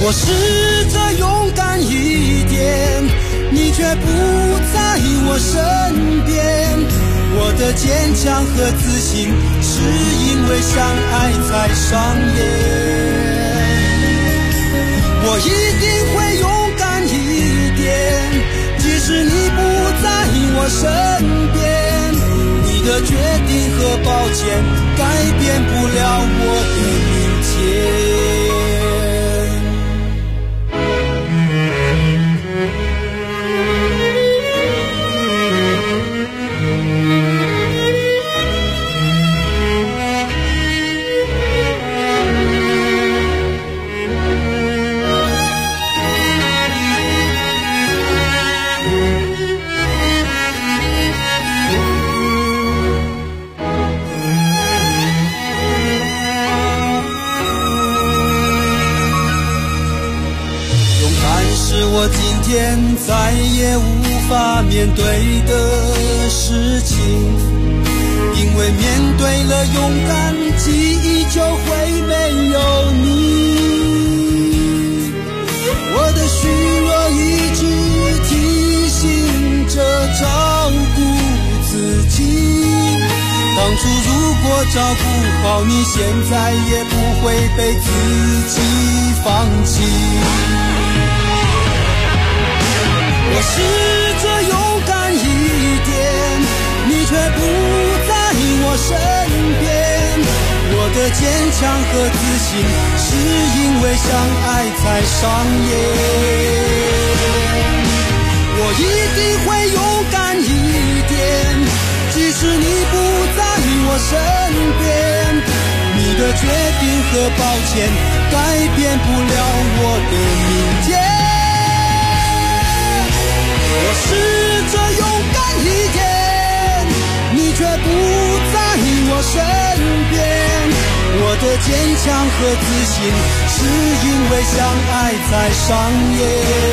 我试着勇敢一点，你却不在我身边。我的坚强和自信是因为相爱才上演。我一定会勇敢一点，即使你不在我身边。你的决定和抱歉改变不了我的明天。我今天再也无法面对的事情，因为面对了勇敢，记忆就会没有你。我的虚弱一直提醒着照顾自己，当初如果照顾好你，现在也不会被自己放弃。我试着勇敢一点，你却不在我身边。我的坚强和自信是因为相爱才上演。我一定会勇敢一点，即使你不在我身边。你的决定和抱歉改变不了我的明天。我试着勇敢一点，你却不在我身边。我的坚强和自信是因为相爱才上演。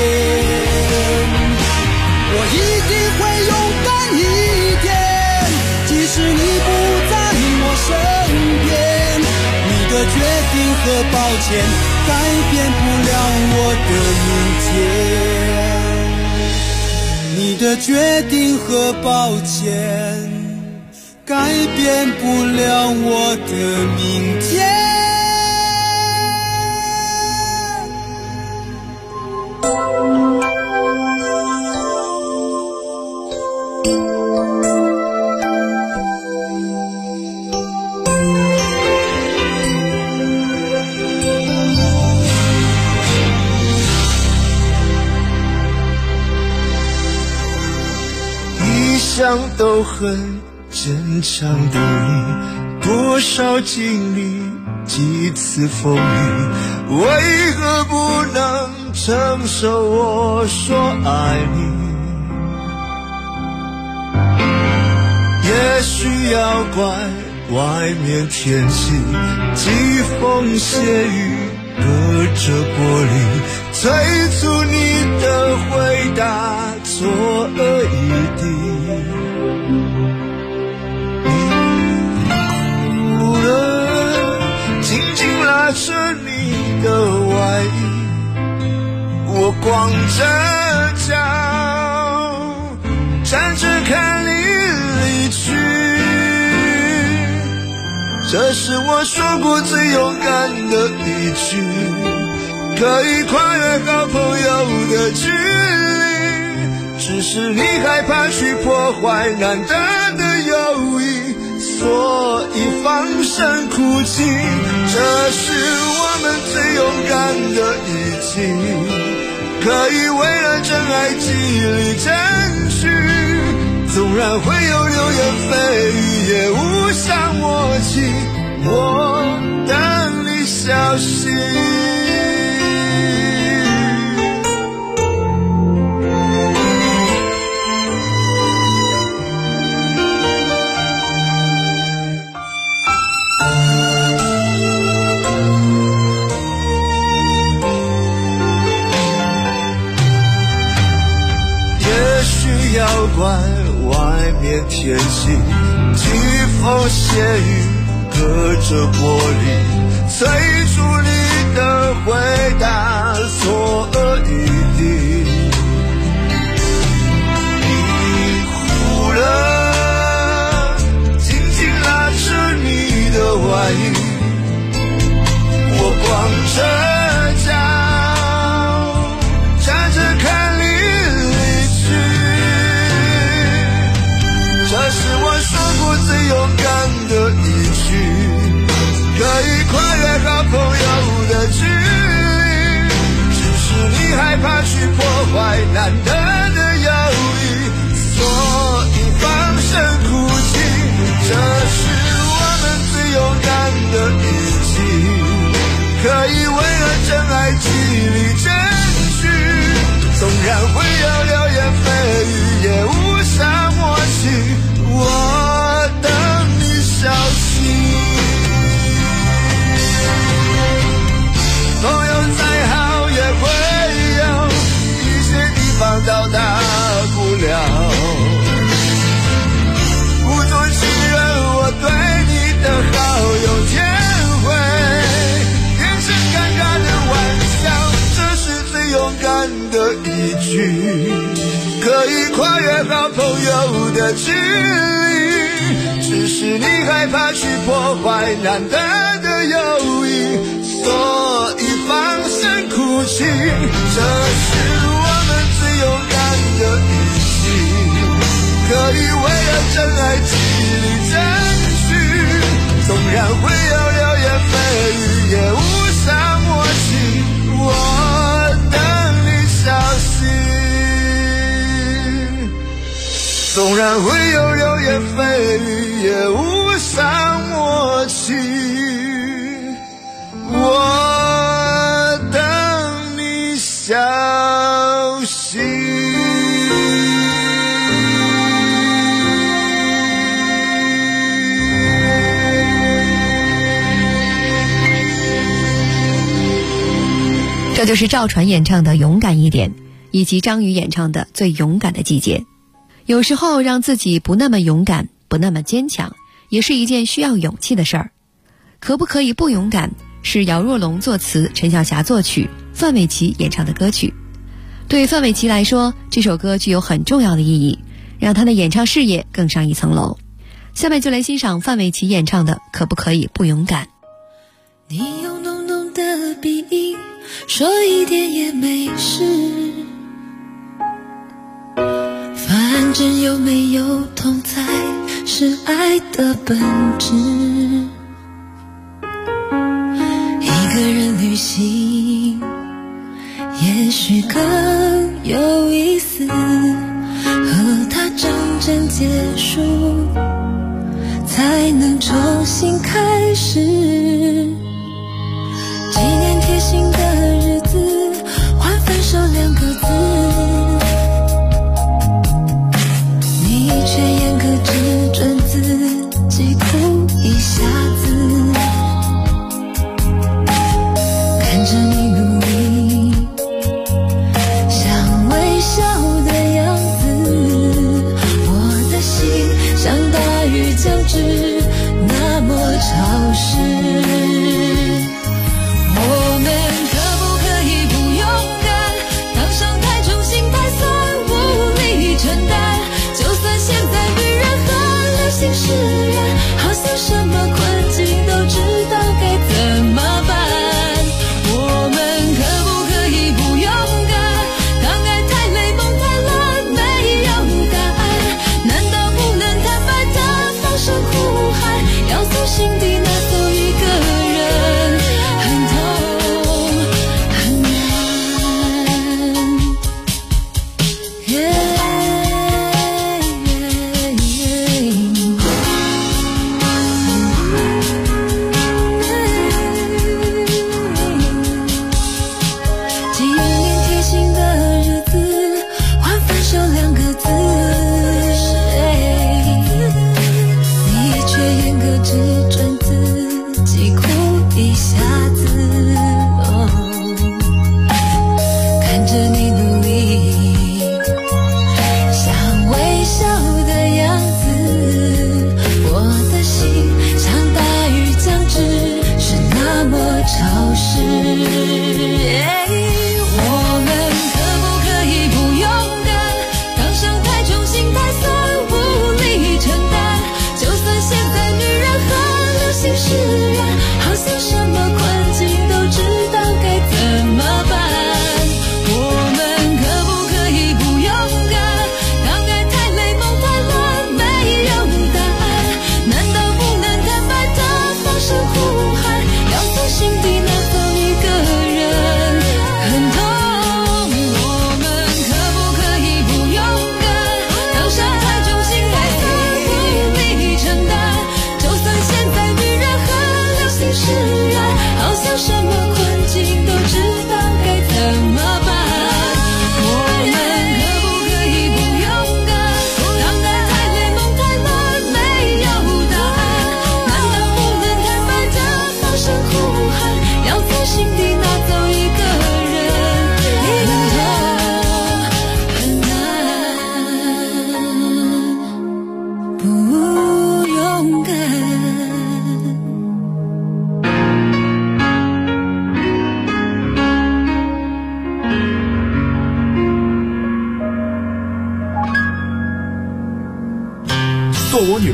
我一定会勇敢一点，即使你不在我身边。你的决定和抱歉改变不了我的明天。你的决定和抱歉改变不了我的明天。 都很坚强的你，多少经历几次风雨，为何不能承受我说爱你？也许要怪外面天气疾风血雨，隔着玻璃催促你的回答错了一地。拉着你的外衣，我光着脚站着看你离去。这是我说过最勇敢的一句，可以跨越好朋友的距离，只是你害怕去破坏难得的友谊，所以放声哭泣。这是我们最勇敢的一击，可以为了真爱极力争取，纵然会有流言蜚语，也无暇默契，我等你消息。要怪外面天气疾风血雨，隔着玻璃催促你的回答可以为了真爱极力争取，纵然会有流言蜚语，也无啥默契，我等你消息。朋友再好也会有一些地方到达不了，故作信任我对你的好，有天会变成尴尬的玩笑，这是最勇敢的一句，可以跨越好朋友的距离，只是你害怕去破坏难得的友谊，所以放声哭泣，这是我们最勇敢的一击，可以为了真爱极力争取，纵然会有流言蜚语，也无啥默契，我等你消息。纵然会有流言蜚语，也无啥默契，我等你消息。 这就是赵传演唱的《勇敢一点》，以及张宇演唱的《最勇敢的季节》。有时候让自己不那么勇敢，不那么坚强，也是一件需要勇气的事儿。可不可以不勇敢？是姚若龙作词，陈小霞作曲，范玮琪演唱的歌曲。对范玮琪来说，这首歌具有很重要的意义，让他的演唱事业更上一层楼。下面就来欣赏范玮琪演唱的《可不可以不勇敢》。 你用浓浓的鼻音说一点也没事，反正有没有痛才是爱的本质。一个人旅行也许更有意思，和他真正结束才能重新开始。纪念贴心的日子换分手2个字，你却严格只准自己哭一下子，看着你努力想微笑的样子，我的心像大雨将至那么潮湿。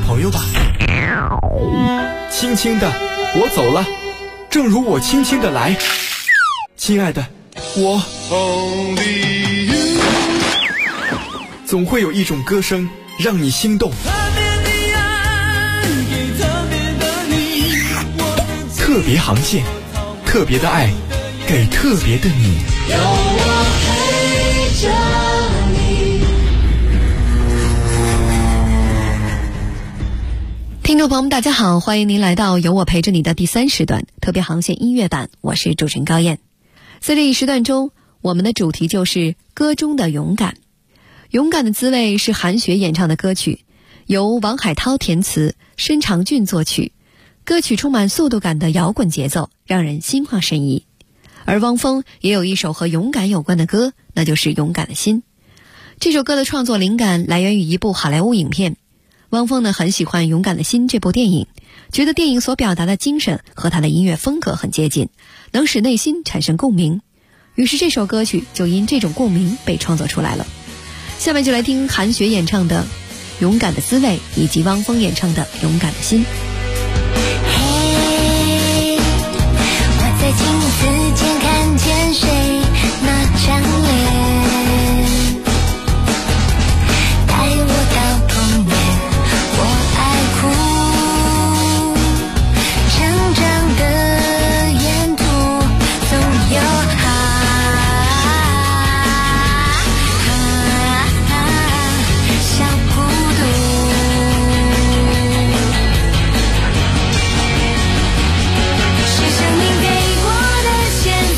朋友吧。轻轻的，我走了，正如我轻轻的来。亲爱的，我总会有一种歌声让你心动。特别航线，特别的爱，给特别的你。 有我陪着你。 听众朋友们大家好，欢迎您来到有我陪着你的第3时段特别航线音乐版，我是主持人高燕。在这一时段中，我们的主题就是歌中的勇敢。勇敢的滋味是韩雪演唱的歌曲，由王海涛填词，申长俊作曲。歌曲充满速度感的摇滚节奏，让人心旷神怡。而汪峰也有一首和勇敢有关的歌，那就是《勇敢的心》。这首歌的创作灵感来源于一部好莱坞影片。汪峰呢很喜欢《勇敢的心》这部电影，觉得电影所表达的精神和他的音乐风格很接近，能使内心产生共鸣。于是这首歌曲就因这种共鸣被创作出来了。下面就来听韩雪演唱的《勇敢的滋味》，以及汪峰演唱的《勇敢的心》。 在镜子间看见谁那张脸，带我到童年，我爱哭，成长的沿途总有小孤独，是生命给我的线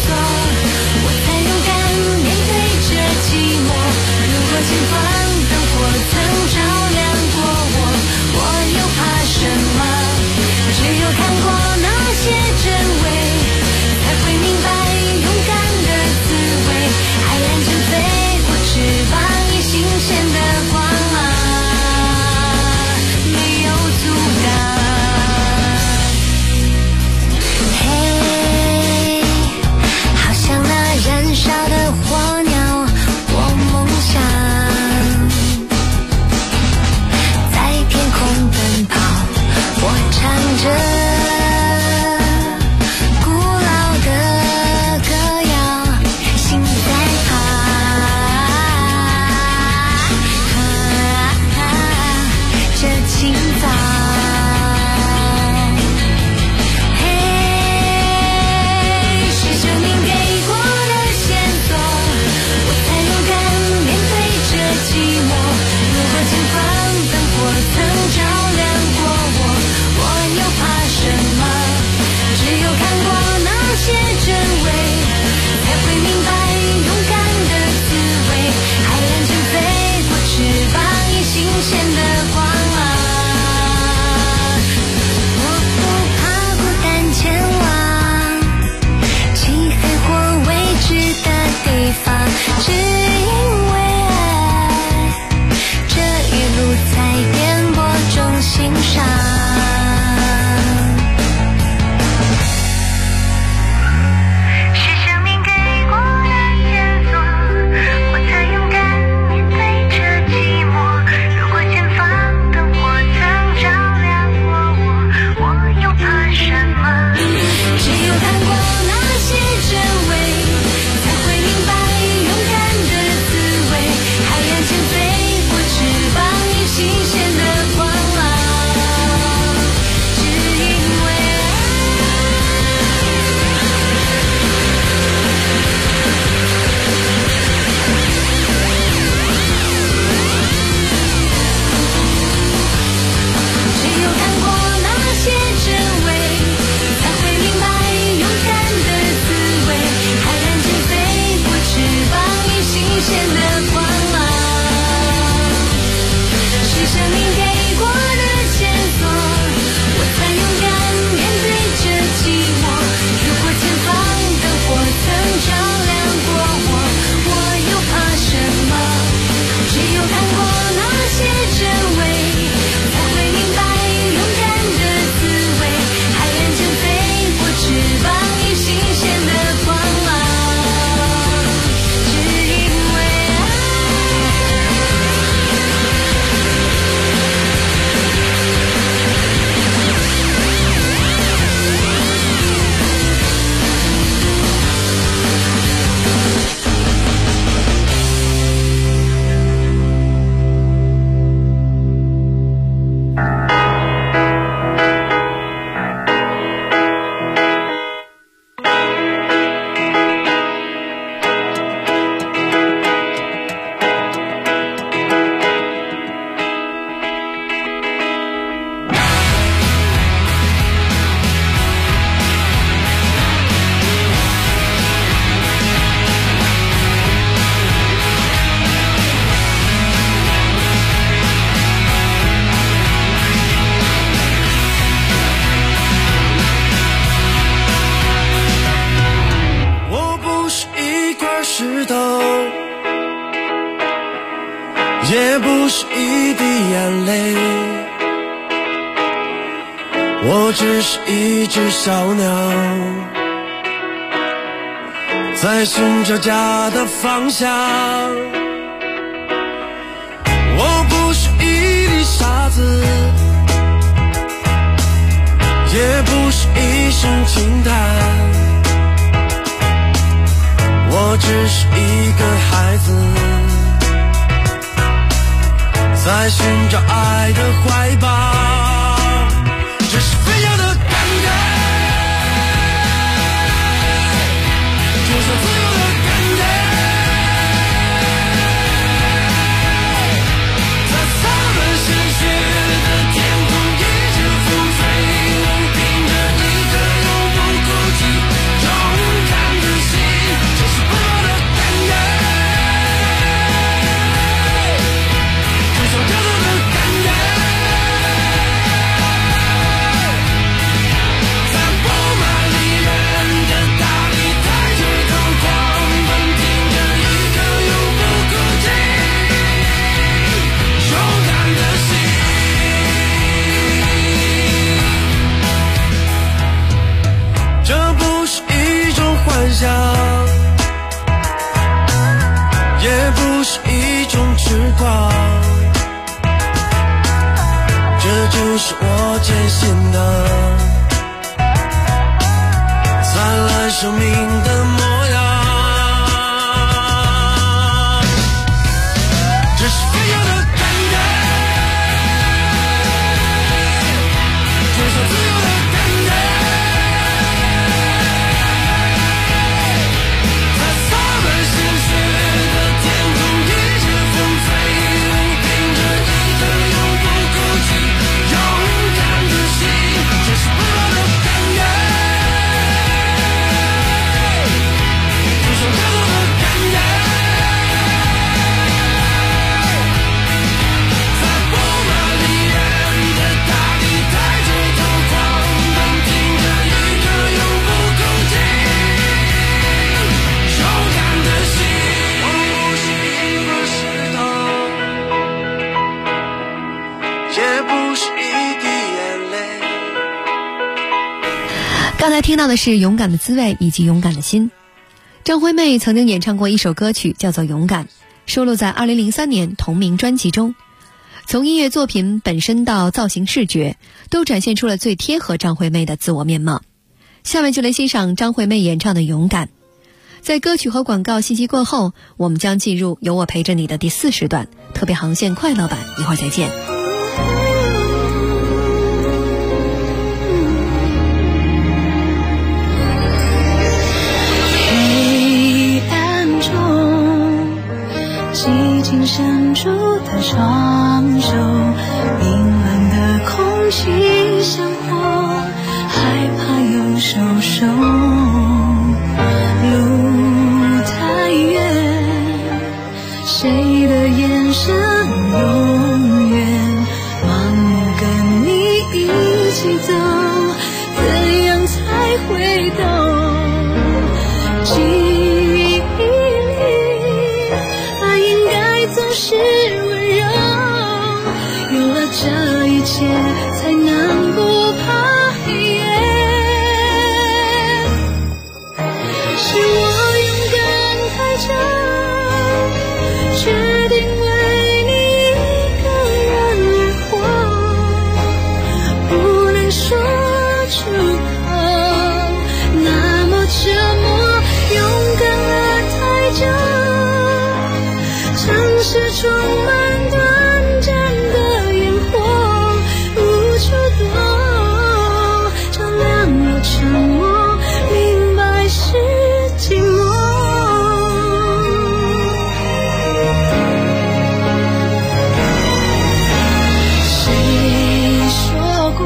也不是一滴眼泪，我只是一只小鸟，在寻找家的方向。我不是一粒沙子，也不是一声轻叹，我只是一个孩子，在寻找爱的怀抱。这是飞翔的感觉，就像自由的感觉，在洒满鲜血的天空，一直风吹舞，凭着一颗永不孤寂勇敢的心。这是不老的感觉，就像跳动的感觉，在布满离人的大地抬起头狂奔，听着一颗永不孤寂勇敢的心。这不是一种幻想，也不是一种痴狂，这就是我坚信的灿烂生命的模样。这是飞翔的感觉，就像自由的感觉，在洒满鲜血的天空，一直风吹舞，凭着一颗永不孤寂勇敢的心。这是不老的感觉，就像跳动的感觉，在布满离人的大地抬起头狂奔，听着一颗永不孤寂勇敢的心。我不是一块石头，也不是一滴眼泪。 刚才听到的是《勇敢的滋味》以及《勇敢的心》。张惠妹曾经演唱过一首歌曲，叫做《勇敢》，收录在2003年同名专辑中。从音乐作品本身到造型视觉，都展现出了最贴合张惠妹的自我面貌。下面就来欣赏张惠妹演唱的《勇敢》。在歌曲和广告信息过后，我们将进入有我陪着你的第4时段特别航线快乐版，一会儿再见。 黑暗中，寂静伸出的双手，冰冷的空气像火，害怕又受伤。路太远，谁的眼神永远盲目跟你一起走，怎样才会懂？记忆里，爱应该总是温柔，有了这一切，才能不怕黑夜。是我勇敢开车，决定为你一个人而活，不能说出口，那么折磨，勇敢了太久，城市充满短暂的烟火，无处躲，照亮了沉默，明白是寂寞。谁说过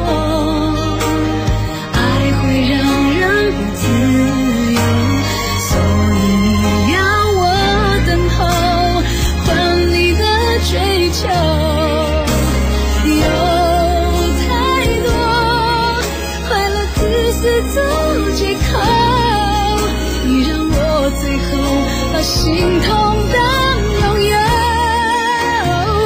爱会让人不自由？所以你要我等候，换你的追求。有太多快乐自私做借口，你让我最后把心痛当拥有。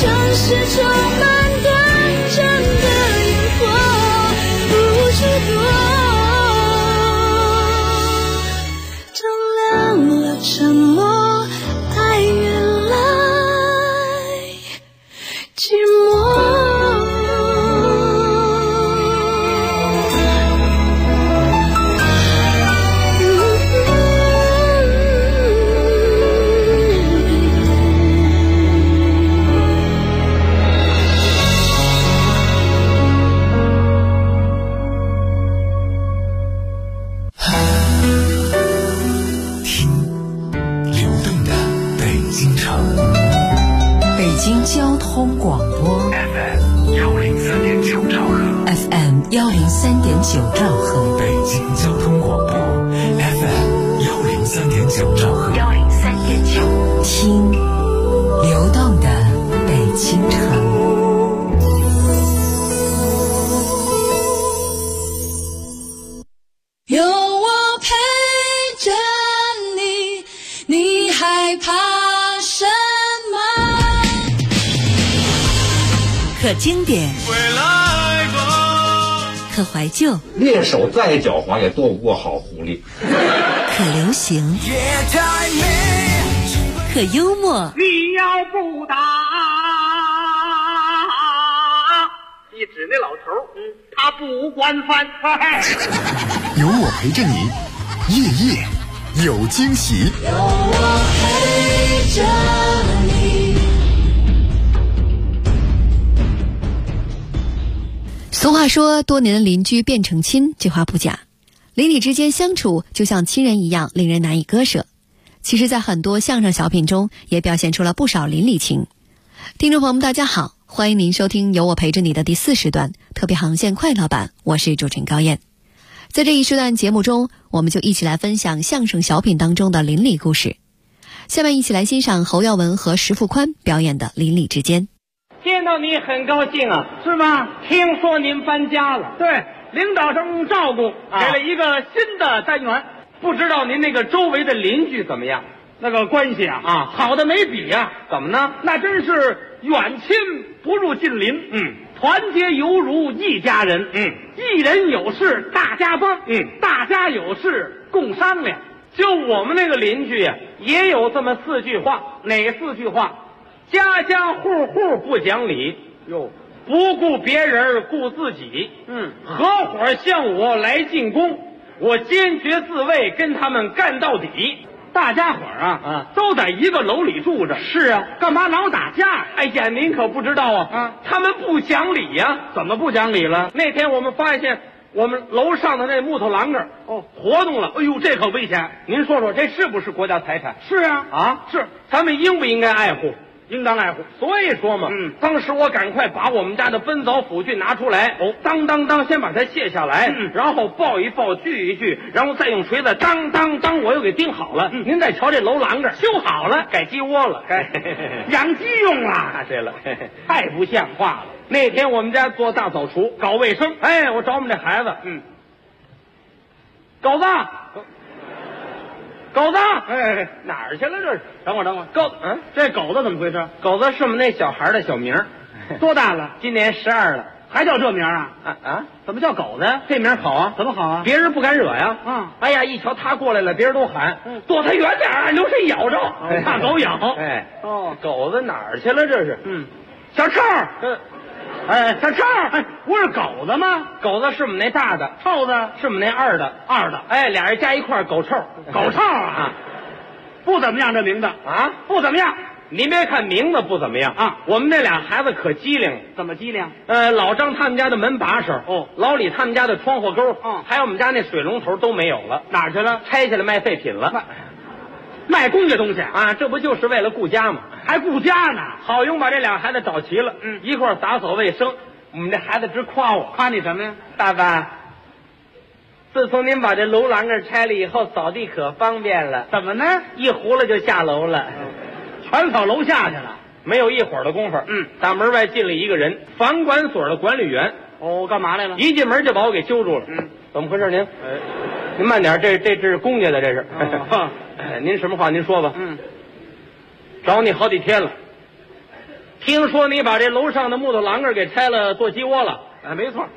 城市充满短暂的烟火，不许躲，丈量了沉默，爱原来寂寞。 交通广播 FM 103.9兆赫 FM 103.9兆赫， 北京交通广播 FM 103.9兆赫 103.9，听流动的北京城。 有我陪着你，你害怕什么？ 可经典，可怀旧， 猎手再狡猾也斗不过好狐狸。 可流行，可幽默。 你要不打，你指那老头，他不惯犯。 有我陪着你，夜夜有惊喜。 有我陪着你。 俗话说，多年的邻居变成亲，这话不假。邻里之间相处就像亲人一样，令人难以割舍。其实在很多相声小品中也表现出了不少邻里情。听众朋友们大家好，欢迎您收听有我陪着你的第4时段特别航线快乐版，我是主持人高燕。在这一时段节目中，我们就一起来分享相声小品当中的邻里故事。下面一起来欣赏侯耀文和石富宽表演的邻里之间。 见到你很高兴啊，是吗？听说您搬家了，对，领导上照顾，给了一个新的单元。不知道您那个周围的邻居怎么样？那个关系啊，好的没比呀。怎么呢？那真是远亲不如近邻，团结犹如一家人，一人有事大家帮，大家有事共商量。就我们那个邻居呀，也有这么4句话。哪4句话？家家户户不讲理，不顾别人顾自己，合伙向我来进攻，我坚决自卫，跟他们干到底。大家伙都在一个楼里住着。是啊，干嘛老打架？哎呀，您可不知道啊，他们不讲理呀。怎么不讲理了？那天我们发现我们楼上的那木头栏杆活动了，哎呦，这可危险！您说说，这是不是国家财产？是啊，是，咱们应不应该爱护？应当爱护。所以说嘛，当时我赶快把我们家的奔凿斧锯拿出来，当当当，先把它卸下来，然后抱一抱，锯一锯，然后再用锤子当当当，我又给钉好了。您再瞧这楼栏杆修好了，改鸡窝了，养鸡用了。对了，太不像话了。那天我们家做大扫除，搞卫生，哎，我找我们这孩子，狗子。狗子，哎，哪儿去了？这是？等会儿，狗子，这狗子怎么回事？狗子是我们那小孩的小名，多大了？今年12了，还叫这名啊？怎么叫狗子呀？这名好啊？怎么好啊？别人不敢惹呀。哎呀，一瞧他过来了，别人都喊，躲他远点啊，留神咬着，怕狗咬。哎，狗子哪儿去了？这是？小臭。小臭，不是狗子吗？狗子是我们那大的，臭子是我们那二的。哎，俩人加一块狗臭，狗臭啊，不怎么样，这名字啊，不怎么样。您别看名字不怎么样啊，我们那俩孩子可机灵。怎么机灵？老张他们家的门把手，老李他们家的窗户钩，还有我们家那水龙头都没有了，哪儿去了？拆下来卖废品了。卖公家东西啊，这不就是为了顾家吗？还顾家呢，好用把这俩孩子找齐了，一块打扫卫生。我们这孩子直夸我，夸你什么呀？爸爸，自从您把这楼栏杆拆了以后，扫地可方便了。怎么呢？一糊了就下楼了，全扫楼下去了。没有一会儿的功夫，大门外进了一个人，房管所的管理员。干嘛来了？一进门就把我给揪住了。怎么回事？您慢点，这是公家的，这是。您什么话您说吧。找你好几天了， 听说你把这楼上的木头栏杆给拆了做鸡窝了？ 哎，没错。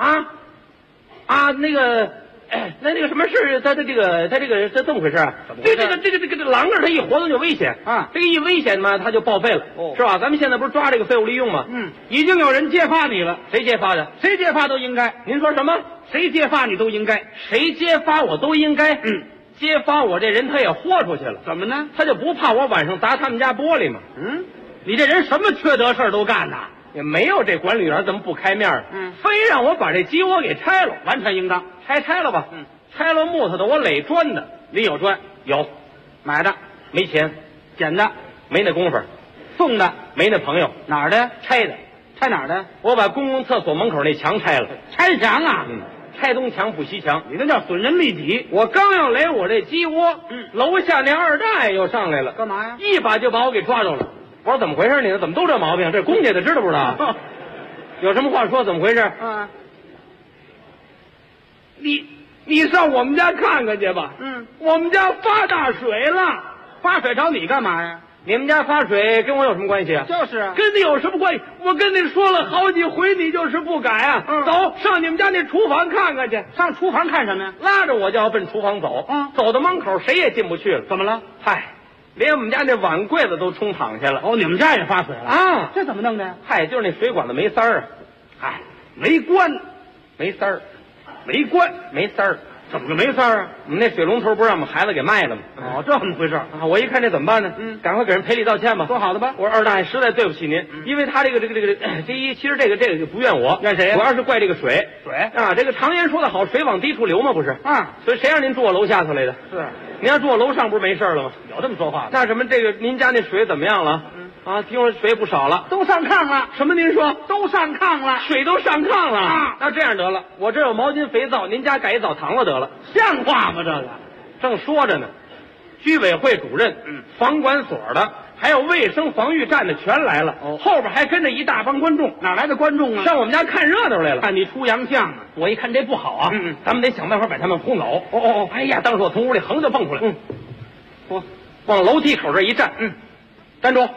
那个。那个什么事？他这怎么回事啊？这栏杆它一活动就危险啊！这个一危险嘛，它就报废了，是吧？咱们现在不是抓这个废物利用吗？ 已经有人揭发你了。 谁揭发的？ 谁揭发都应该。 您说什么？ 谁揭发你都应该。 谁揭发我都应该。揭发我这人他也豁出去了。 怎么呢？ 他就不怕我晚上砸他们家玻璃吗？ 你这人什么缺德事儿都干呐？ 也没有这管理员怎么不开面非让我把这鸡窝给拆了， 完全应当。 拆了吧。拆了木头的，我垒砖的。 你有砖？ 有。 买的？ 没钱。 捡的？ 没那功夫。 送的？ 没那朋友。 哪儿的？ 拆的。 拆哪儿的？ 我把公共厕所门口那墙拆了。 拆墙啊？ 拆东墙补西墙， 你那叫损人利己。 我刚要垒我这鸡窝，楼下那二大爷又上来了， 干嘛呀？ 一把就把我给抓住了。我说怎么回事？你怎么都这毛病？这公家的知道不知道？有什么话说？怎么回事？ 你上我们家看看去吧。我们家发大水了。发水找你干嘛呀？ 你们家发水跟我有什么关系啊？ 就是啊， 跟你有什么关系？我跟你说了好几回，你就是不改啊！走上你们家那厨房看看去。 上厨房看什么呀？ 拉着我就要奔厨房走。走到门口谁也进不去了。 怎么了？ 嗨，连我们家那碗柜子都冲淌下了。 你们家也发水了啊？ 这怎么弄的？ 嗨，就是那水管子没塞儿啊。 嗨，没关， 没塞儿， 没关， 没塞儿。 怎么个没事啊？ 我们那水龙头不是让我们孩子给卖了吗？ 这怎么回事？ 我一看这怎么办呢？赶快给人赔礼道歉吧。 说好的吧。 我说二大爷实在对不起您，因为他这个第一，其实这个就不怨我， 怨谁呀？ 主要是怪这个水啊。这个常言说的好，水往低处流嘛，不是？所以谁让您住我楼下头来的？ 是， 您要住我楼上不是没事了吗？ 有这么说话的？ 那什么，这个您家那水怎么样了？听说水不少了， 都上炕了。 什么？您说都上炕了？ 水都上炕了那这样得了，我这有毛巾肥皂，您家改一澡堂子得了， 像话吗？这个正说着呢，居委会主任、房管所的，还有卫生防御站的全来了。后边还跟着一大帮观众。 哪来的观众啊？ 上我们家看热闹来了。 看你出洋相啊！ 我一看这不好啊，咱们得想办法把他们轰走。哎呀，当时我从屋里横着蹦出来，我往楼梯口这一站，站住！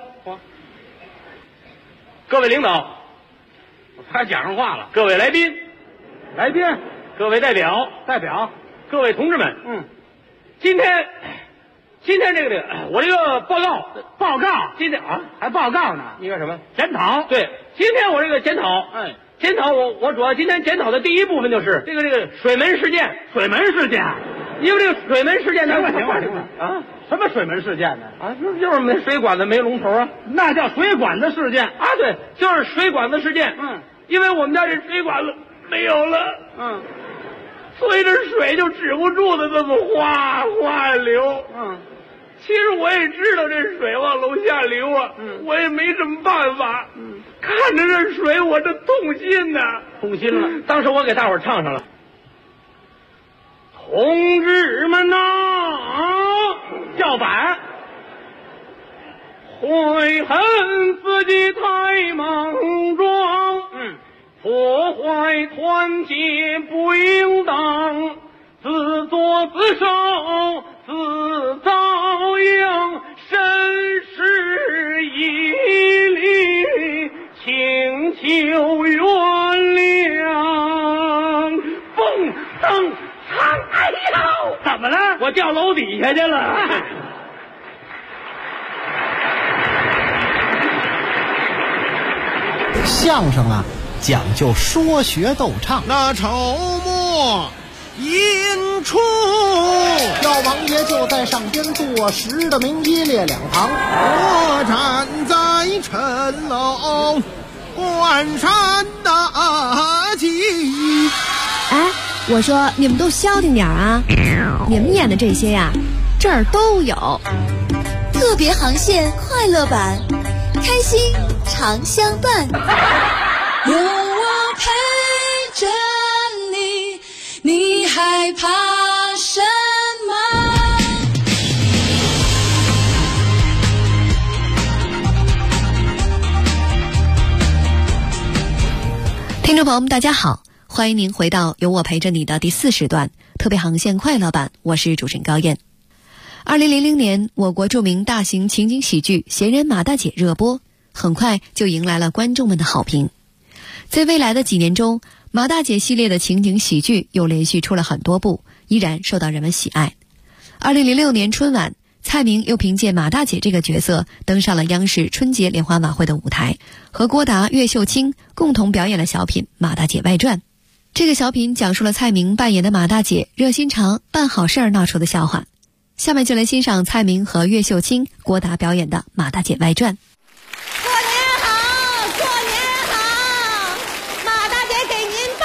各位领导， 还讲上话了。 各位来宾，各位代表，各位同志们，今天这个我这个报告，今天还报告呢？ 你干什么？ 检讨。 对，今天我这个检讨，检讨我主要今天检讨的第一部分就是这个水门事件。 水门事件， 因为这个水门事件， 行了啊！什么水门事件呢？ 就是我们水管子没龙头啊， 那叫水管子事件啊！对，就是水管子事件。因为我们家这水管子没有了，所以这水就止不住的这么哗哗流。其实我也知道这水往楼下流啊，我也没什么办法。看着这水，我这痛心呐， 痛心了。 当时我给大伙儿唱上了。同志们呐， 叫板， 悔恨自己太莽撞，破坏团结不应当，自作自受自遭殃，身世已离，请求原谅。蹦蹬唱，哎呦， 怎么了？ 我掉楼底下去了。 相声啊，讲究说学逗唱。 那筹末引出， 老王爷就在上边坐实的明一列两旁， 我站在城楼观山大计。 哎，我说你们都消停点啊！你们演的这些呀，这儿都有。 特别航线快乐版，开心常相伴。有我陪着你，你害怕什么？ 听众朋友们，大家好，欢迎您回到有我陪着你的第4时段特别航线快乐版，我是主持人高燕。2000年，我国著名大型情景喜剧《闲人马大姐》热播， 很快就迎来了观众们的好评。在未来的几年中，马大姐系列的情景喜剧又连续出了很多部，依然受到人们喜爱。2006年春晚，蔡明又凭借马大姐这个角色登上了央视春节联欢晚会的舞台，和郭达、岳秀清共同表演了小品《马大姐外传》。这个小品讲述了蔡明扮演的马大姐热心肠办好事儿闹出的笑话。下面就来欣赏蔡明和岳秀清、郭达表演的《马大姐外传》。 过年好，过年好，马大姐给您拜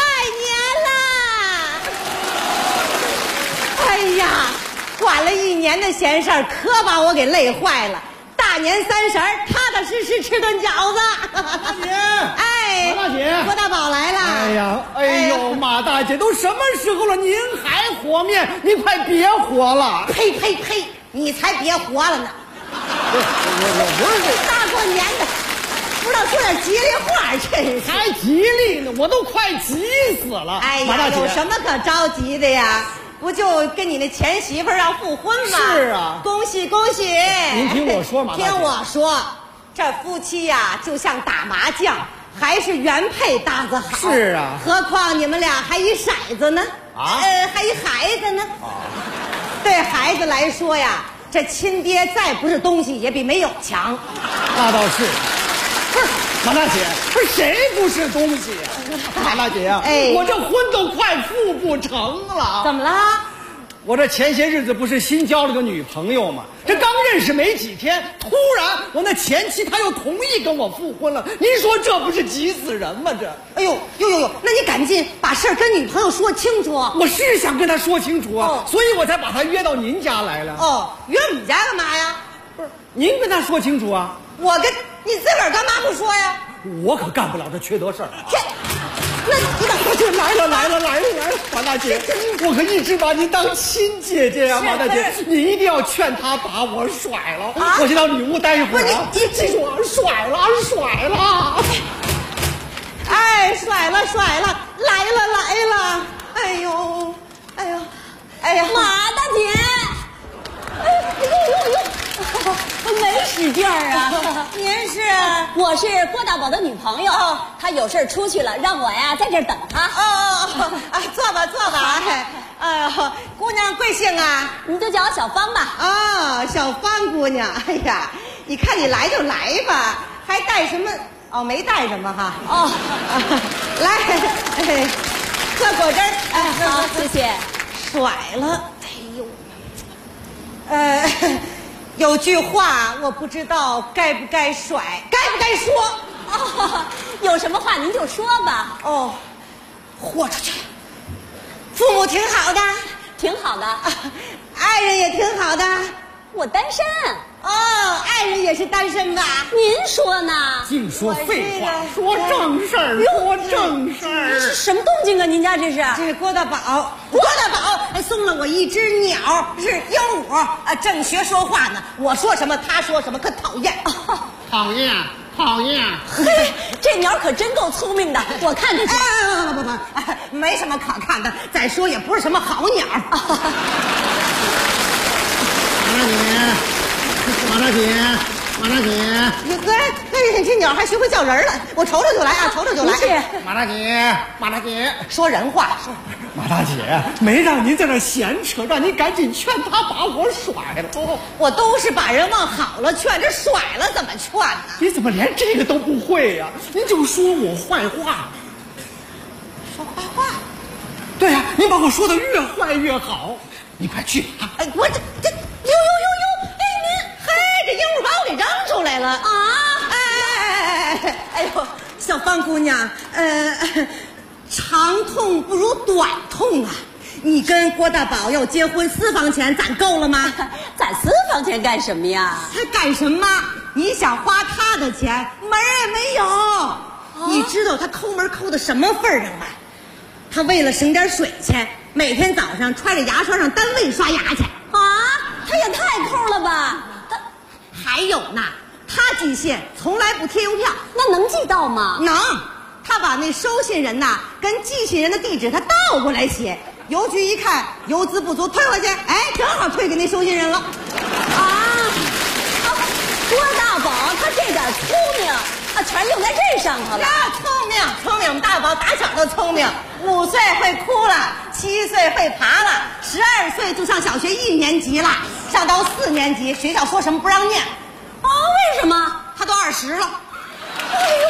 年啦！哎呀，管了1年的闲事儿，可把我给累坏了。大年30，踏踏实实吃顿饺子。 马大姐， 哎， 马大姐， 郭大宝来了。 哎呦，马大姐，都什么时候了，您还和面？您快别活了！ 呸呸呸！你才别活了呢！ 我不是大过年的，不知道说点吉利话，真是。 还吉利呢，我都快急死了。 哎呀， 马大姐， 有什么可着急的呀？不就跟你那前媳妇要复婚吗？ 是啊， 恭喜恭喜！ 您听我说，马大姐， 听我说，这夫妻呀，就像打麻将，还是原配搭子好。 是啊， 何况你们俩还一骰子呢，还一孩子呢。对孩子来说呀，这亲爹再不是东西，也比没有强。 那倒是。不是马大姐，不是谁不是东西呀？马大姐啊，我这婚都快复不成了。 怎么了？ 我这前些日子不是新交了个女朋友吗？这刚认识没几天，突然我那前妻她又同意跟我复婚了。您说这不是急死人吗？这， 哎呦，那你赶紧把事儿跟女朋友说清楚。 我是想跟她说清楚啊，所以我才把她约到您家来了。 哦，约我们家干嘛呀？ 不是您跟她说清楚啊。 我跟你自个儿干嘛不说呀？ 我可干不了这缺德事儿。 那你等会就来了，马大姐，我可一直把您当亲姐姐呀，马大姐，你一定要劝她把我甩了。我先到里屋待一会儿啊。 你记住， 甩了。 哎，甩了，来了。哎呀， 马大姐。没使劲儿啊！ 您是？ 我是郭大宝的女朋友，他有事出去了，让我呀在这儿等他。 坐吧。姑娘贵姓啊？ 你就叫我小芳吧。 小芳姑娘。哎呀，你看你来就来吧，还带什么？没带什么哈。来，喝果汁儿。 好，谢谢。 甩了。哎呦。有句话我不知道该不该甩，该不该说？ 有什么话您就说吧。 豁出去。父母挺好的， 挺好的。 爱人也挺好的。 我单身。 爱人也是单身吧？ 您说呢？ 净说废话，说正事儿，说正事儿。 这是什么动静啊？您家这是？ 这是郭大宝送了我一只鸟，是鹦鹉，正学说话呢。我说什么他说什么，可讨厌。 讨厌。 嘿，这鸟可真够聪明的，我看着去。 不，没什么可看的。再说也不是什么好鸟。 马大姐， 这鸟还学会叫人了。我瞅瞅就来啊，瞅瞅就来。 马大姐， 说人话。 马大姐，没让您在那闲扯，让您赶紧劝他把我甩了。 我都是把人往好了劝，这甩了怎么劝呢？ 你怎么连这个都不会呀？您就说我坏话。 说坏话？ 对呀，您把我说的越坏越好。你快去啊！ 我这这鹦鹉把我给扔出来了啊！哎呦，小芳姑娘，长痛不如短痛啊！你跟郭大宝要结婚，私房钱攒够了吗？ 攒私房钱干什么呀？ 他干什么？你想花他的钱，门儿也没有。你知道他抠门抠到什么份儿上吗？他为了省点水钱，每天早上揣着牙刷上单位刷牙去。 他也太抠了吧！ 还有呢，他寄信从来不贴邮票， 那能寄到吗？ 能，他把那收信人呐跟寄信人的地址他倒过来写，邮局一看邮资不足，退回去，正好退给那收信人了。 郭大宝他这点聪明啊，全用在这上头了。 呀，聪明，聪明，我们大宝打小都聪明，5岁会哭了，7岁会爬了，12岁就上小学1年级了，上到4年级，学校说什么不让念。 哦，为什么？ 他都20了。哎呦，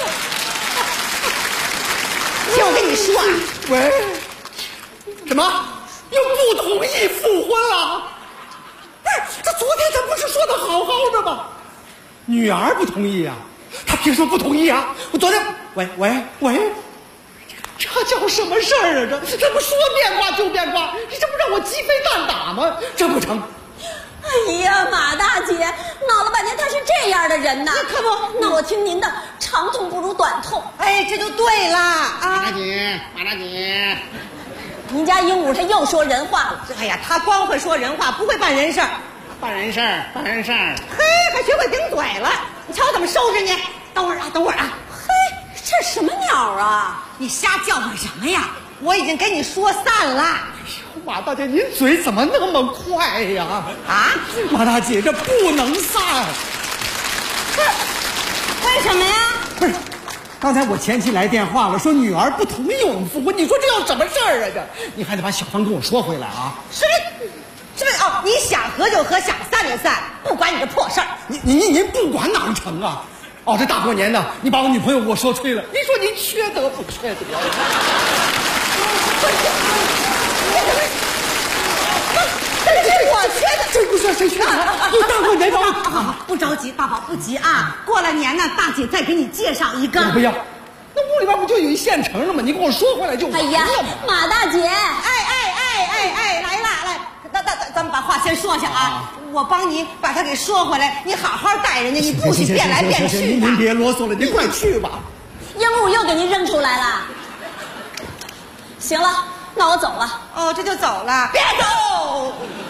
听我跟你说啊， 喂，什么？又不同意复婚了？不是，这昨天咱不是说的好好的吗？女儿不同意啊，她凭什么不同意啊？我昨天，喂，这叫什么事儿啊？这不说变卦就变卦，你这不让我鸡飞蛋打吗？这不成。 哎呀，马大姐，闹了半天他是这样的人呐， 可不， 那我听您的，长痛不如短痛。 哎，这就对了啊！ 马大姐， 您家鹦鹉他又说人话了。 哎呀，他光会说人话，不会办人事儿。 办人事儿。 嘿，还学会顶嘴了，你瞧我怎么收拾你！等会儿啊！ 嘿，这什么鸟啊？ 你瞎叫唤什么呀？我已经给你说散了。 马大姐，您嘴怎么那么快呀？ 啊， 马大姐，这不能散。 为什么呀？ 不是，刚才我前妻来电话了，说女儿不同意我们复婚，你说这要什么事儿啊？这你还得把小芳跟我说回来啊！ 是不是哦？你想和就和，想散就散，不管你这破事儿。 您不管哪能成啊？哦，这大过年的，你把我女朋友给我说吹了，你说您缺德不缺德？ 我缺德， 这不算谁缺德？大过年的， 不着急，大宝不急啊。过了年呢，大姐再给你介绍一个。 不要，那屋里边不就有一现成的吗？你给我说回来就完了。 哎呀，马大姐， 来，咱们把话先说下啊。我帮你把他给说回来，你好好带人家，你不许变来变去的。 您别啰嗦了，您快去吧。 鹦鹉又给您扔出来了。行了，那我走了。 哦，这就走了？别走。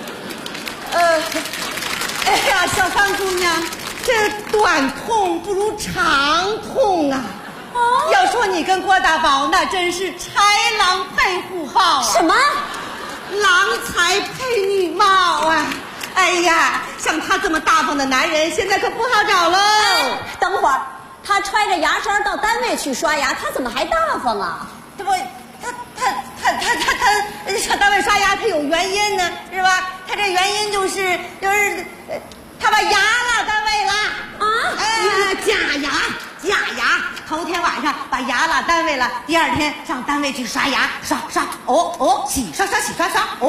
哎呀，小芳姑娘，这短痛不如长痛啊！哦，要说你跟郭大宝，那真是豺狼配虎豹啊！ 什么？ 郎才配女貌啊！哎呀，像他这么大方的男人，现在可不好找喽。 等会儿，他揣着牙刷到单位去刷牙，他怎么还大方啊？ 这不，他上单位刷牙，他有原因呢，是吧？他这原因就是他把牙落单位了啊！哎，假牙，头天晚上把牙落单位了，第二天上单位去刷牙，刷，洗刷，洗刷，洗刷。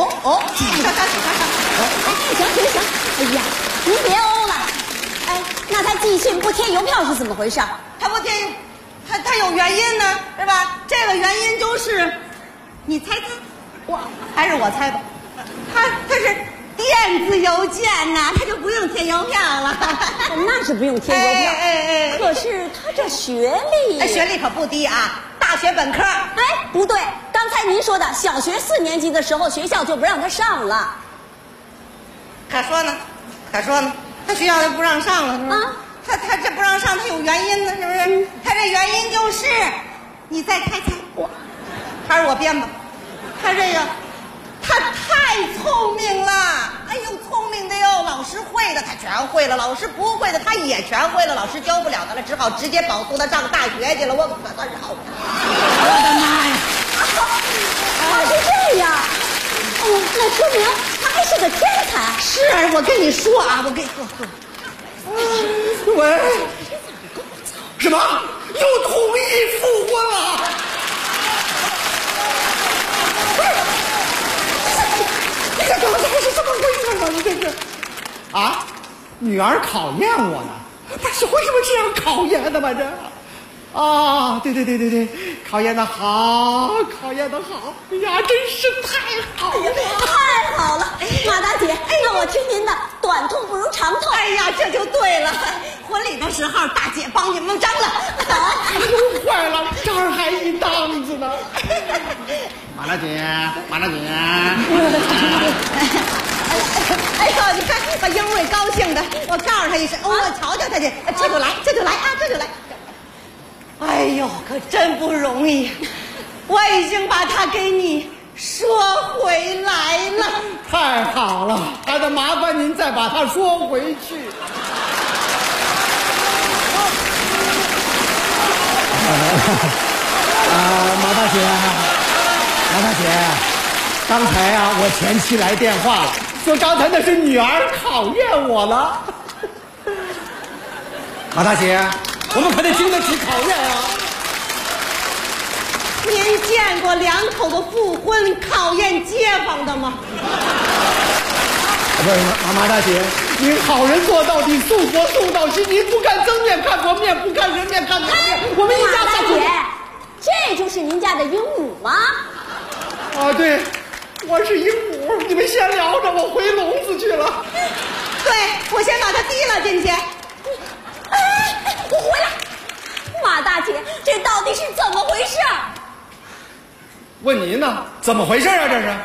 行，哎呀，您别欧了。哎，那他寄信不贴邮票是怎么回事？ 他不贴，他有原因呢，是吧？这个原因就是，你猜，还是我猜吧？他是电子邮件呐，他就不用贴邮票了。 那是不用贴邮票。 哎， 可是他这学历， 学历可不低啊，大学本科。 哎，不对，刚才您说的小学4年级的时候，学校就不让他上了。 可说呢，他学校就不让上了，是吧？他这不让上，他有原因呢，是不是？他这原因就是，你再猜，还是我编吧？他太聪明了，哎呦，聪明的哟！老师会的他全会了，老师不会的他也全会了，老师教不了他了，只好直接保送他上大学去了。我可算是好，我的妈呀！ 他是这样，那说明他还是个天才。 是啊，我跟你说啊， 喂，什么？又同意复婚了？你这刚才是怎么回事呢？你这是啊？女儿考验我呢？不是，为什么这样考验的吗？这啊，对，考验的好，哎呀，真是太好了， 太好了！马大姐，那我听您的，短痛不如长痛。 哎呀，这就对了。婚礼的时候，大姐帮你们张了。 又坏了，这儿还一档子呢。马大姐， 哎呦，你看把英瑞高兴的，我告诉他一声，我瞧瞧他去，这就来啊。哎呦，可真不容易，我已经把他给你说回来了。 太好了，还得麻烦您再把他说回去。 马大姐，刚才啊，我前妻来电话了，说刚才那是女儿考验我了。马大姐，我们可得经得起考验啊！ 您见过两口子复婚考验街坊的吗？ 不是马大姐，您好人做到底，送佛送到西，您不看僧面看佛面，不看人面看佛面，我们一家大姐，这就是您家的鹦鹉吗？ 啊，对，我是鹦鹉，你们先聊着，我回笼子去了。 对，我先把它提了进去。 我回来。马大姐，这到底是怎么回事？ 问您呢？怎么回事啊？这是？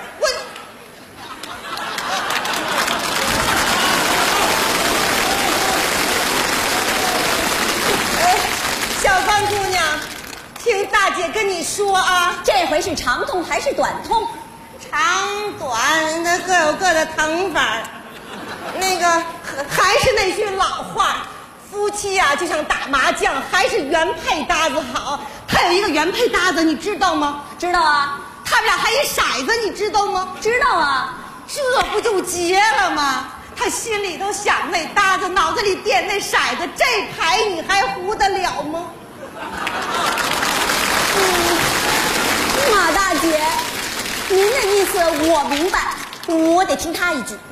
小芳姑娘，听大姐跟你说啊， 这回是长痛还是短痛？ 长短的各有各的疼法。那个还是那句老话，夫妻啊就像打麻将，还是原配搭子好。他有一个原配搭子，你知道吗？ 知道啊。 他们俩还一骰子，你知道吗？ 知道啊。 这不就结了吗？他心里头想那搭子，脑子里点那骰子，这牌你还胡得了吗？ 马大姐，您的意思我明白，我得听他一句。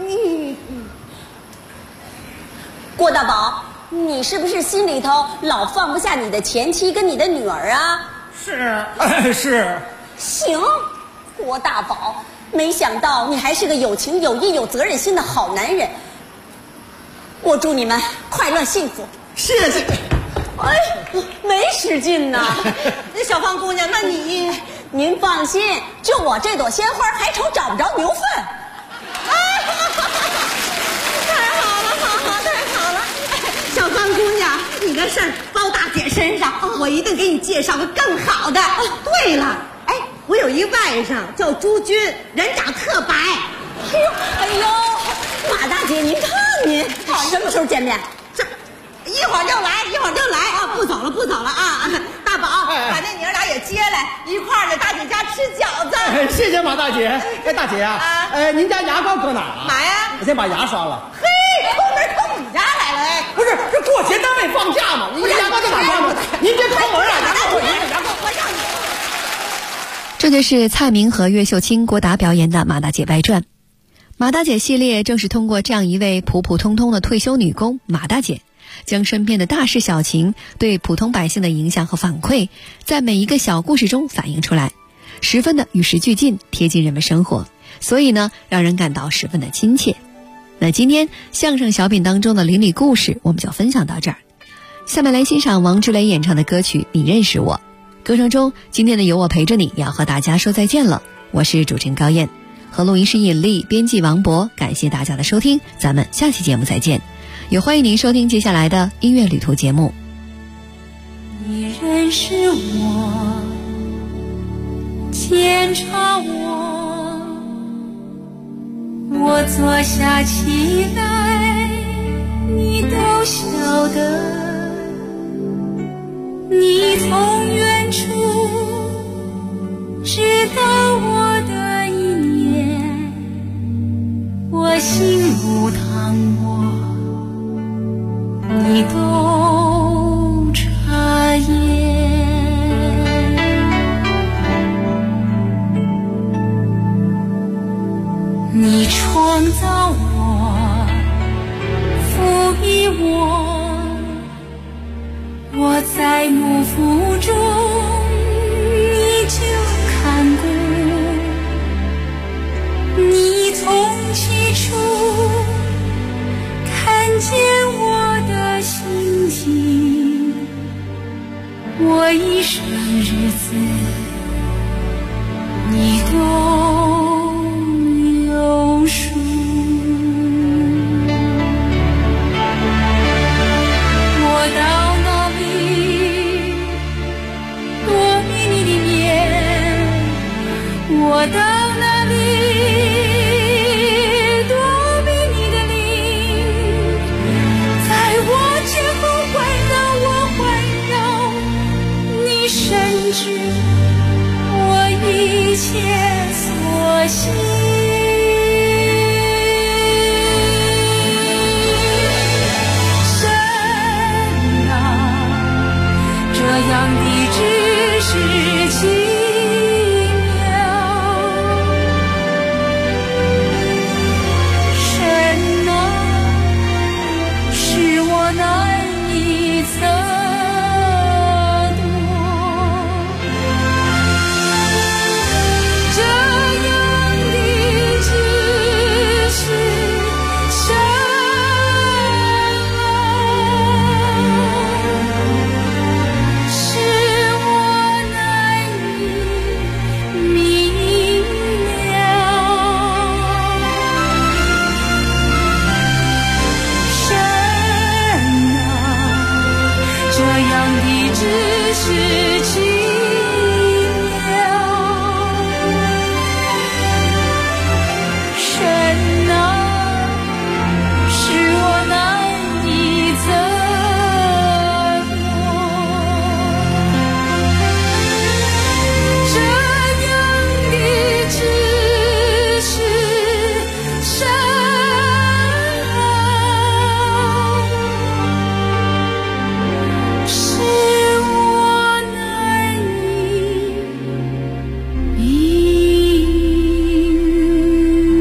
郭大宝，你是不是心里头老放不下你的前妻跟你的女儿啊？ 是。 行，郭大宝，没想到你还是个有情有义有责任心的好男人。我祝你们快乐幸福。 谢谢。 哎，没使劲呐。 那小芳姑娘，那您放心，就我这朵鲜花，还愁找不着牛粪。 太好了！小芳姑娘，你的事儿包大姐身上，我一定给你介绍个更好的。对了，我有一外甥叫朱军，人长特白。 哎呦，马大姐，您看您什么时候见面？ 这一会儿就来啊！不走了啊！大宝，把那娘俩也接来，一块儿在大姐家吃饺子。 谢谢马大姐。大姐啊，您家牙膏搁哪儿啊？ 买呀！ 我先把牙刷了。 嘿，抠门抠你家来了不是，这过节单位放假嘛，您牙膏在哪放的？您别抠门啊！牙膏， 我让你。 这就是蔡明和岳秀清、郭达表演的《马大姐外传》。马大姐系列正是通过这样一位普普通通的退休女工马大姐，将身边的大事小情对普通百姓的影响和反馈，在每一个小故事中反映出来，十分的与时俱进，贴近人们生活，所以呢，让人感到十分的亲切。那今天相声小品当中的邻里故事，我们就分享到这儿。下面来欣赏王志雷演唱的歌曲《你认识我》。歌声中，今天的有我陪着你要和大家说再见了。我是主持人高燕，和录音师尹丽，编辑王博，感谢大家的收听，咱们下期节目再见。也欢迎您收听接下来的音乐旅途节目。 你认识我，检查我，我坐下起来，你都晓得。你从远处知道我的一念，我心如汤锅，你都察言。你创造我，赋予我在幕府中你就看过，你从起初看见我的心情，我一生日子你都有数。我到哪里躲避你的灵，在我前后环绕，我环绕你身只是奇妙。神啊，是我难以琢磨，这样的只是神啊，是我难以明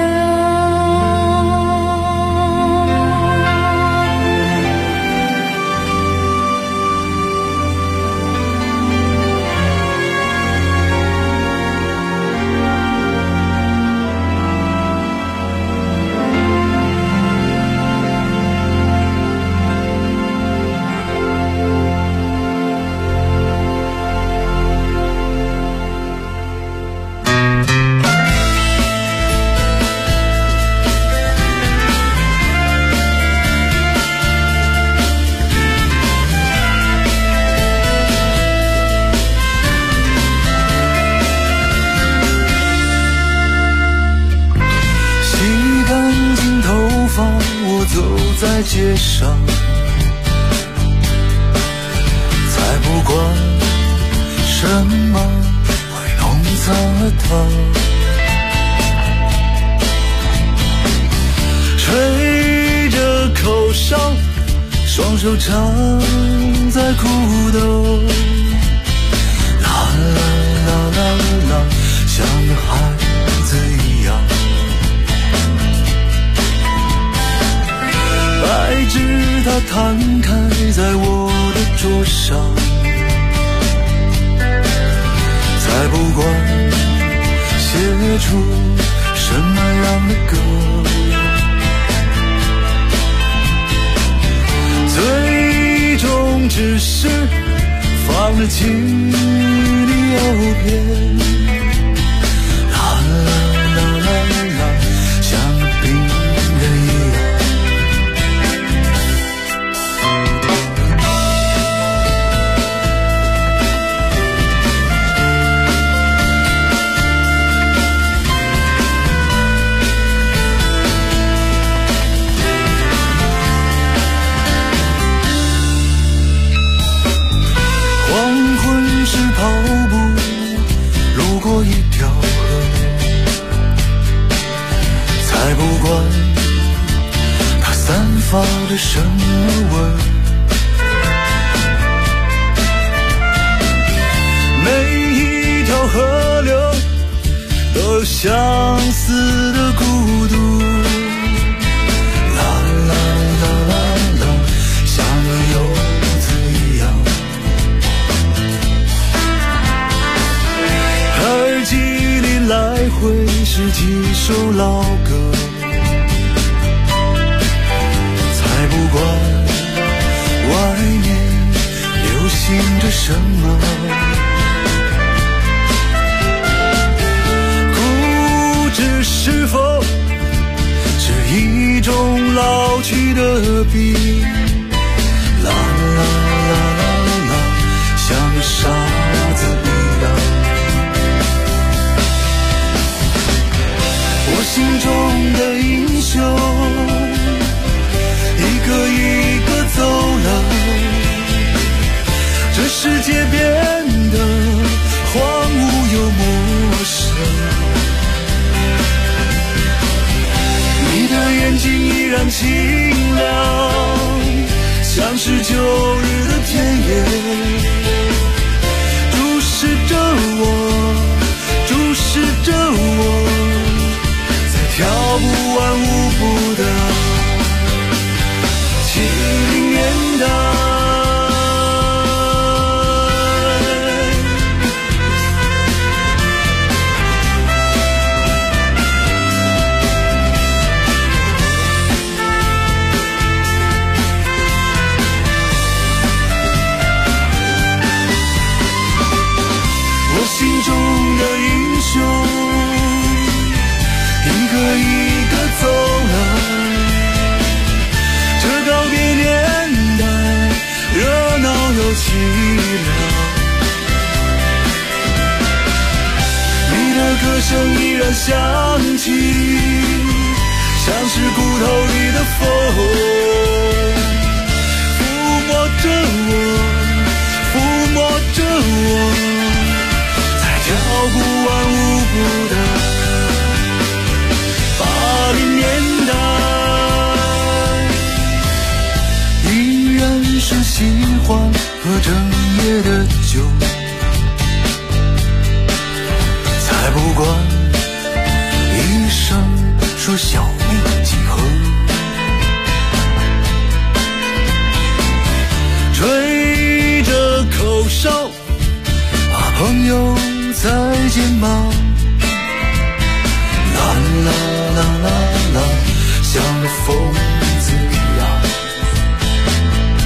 洗干净头发，我走在街上，才不管什么会弄脏了它。吹着口哨，双手插在裤兜，啦啦啦啦啦，像个孩子一样。白纸它摊开在我的桌上，才不管写出什么样的歌，最终只是放了情的诱骗，啦啦啦啦啦，像个病人一样。黄昏时跑步，路过一条河，才不管它散发着什么味儿。每一条河流都有相似的孤独，啦啦啦啦啦，像个游子一样。耳机里来回是几首老歌，才不管外面流行着什么。固执是否是一种老去的病？啦啦啦啦啦，像个傻子一样。我心中的英雄，一个一个走了，这世界变得荒芜又陌生。你的眼睛依然清亮，像是旧日的田野，注视着我，注视着我，跳不完舞步的70年代。我心中的英雄，一个一个走了，这告别年代热闹又寂寥。你的歌声依然响起，像是骨头里的风，抚摸着我，抚摸着我，在跳不完舞步的80年代。依然是喜欢喝整夜的酒，才不管医生说小命几何，吹着口哨，把朋友再见吧。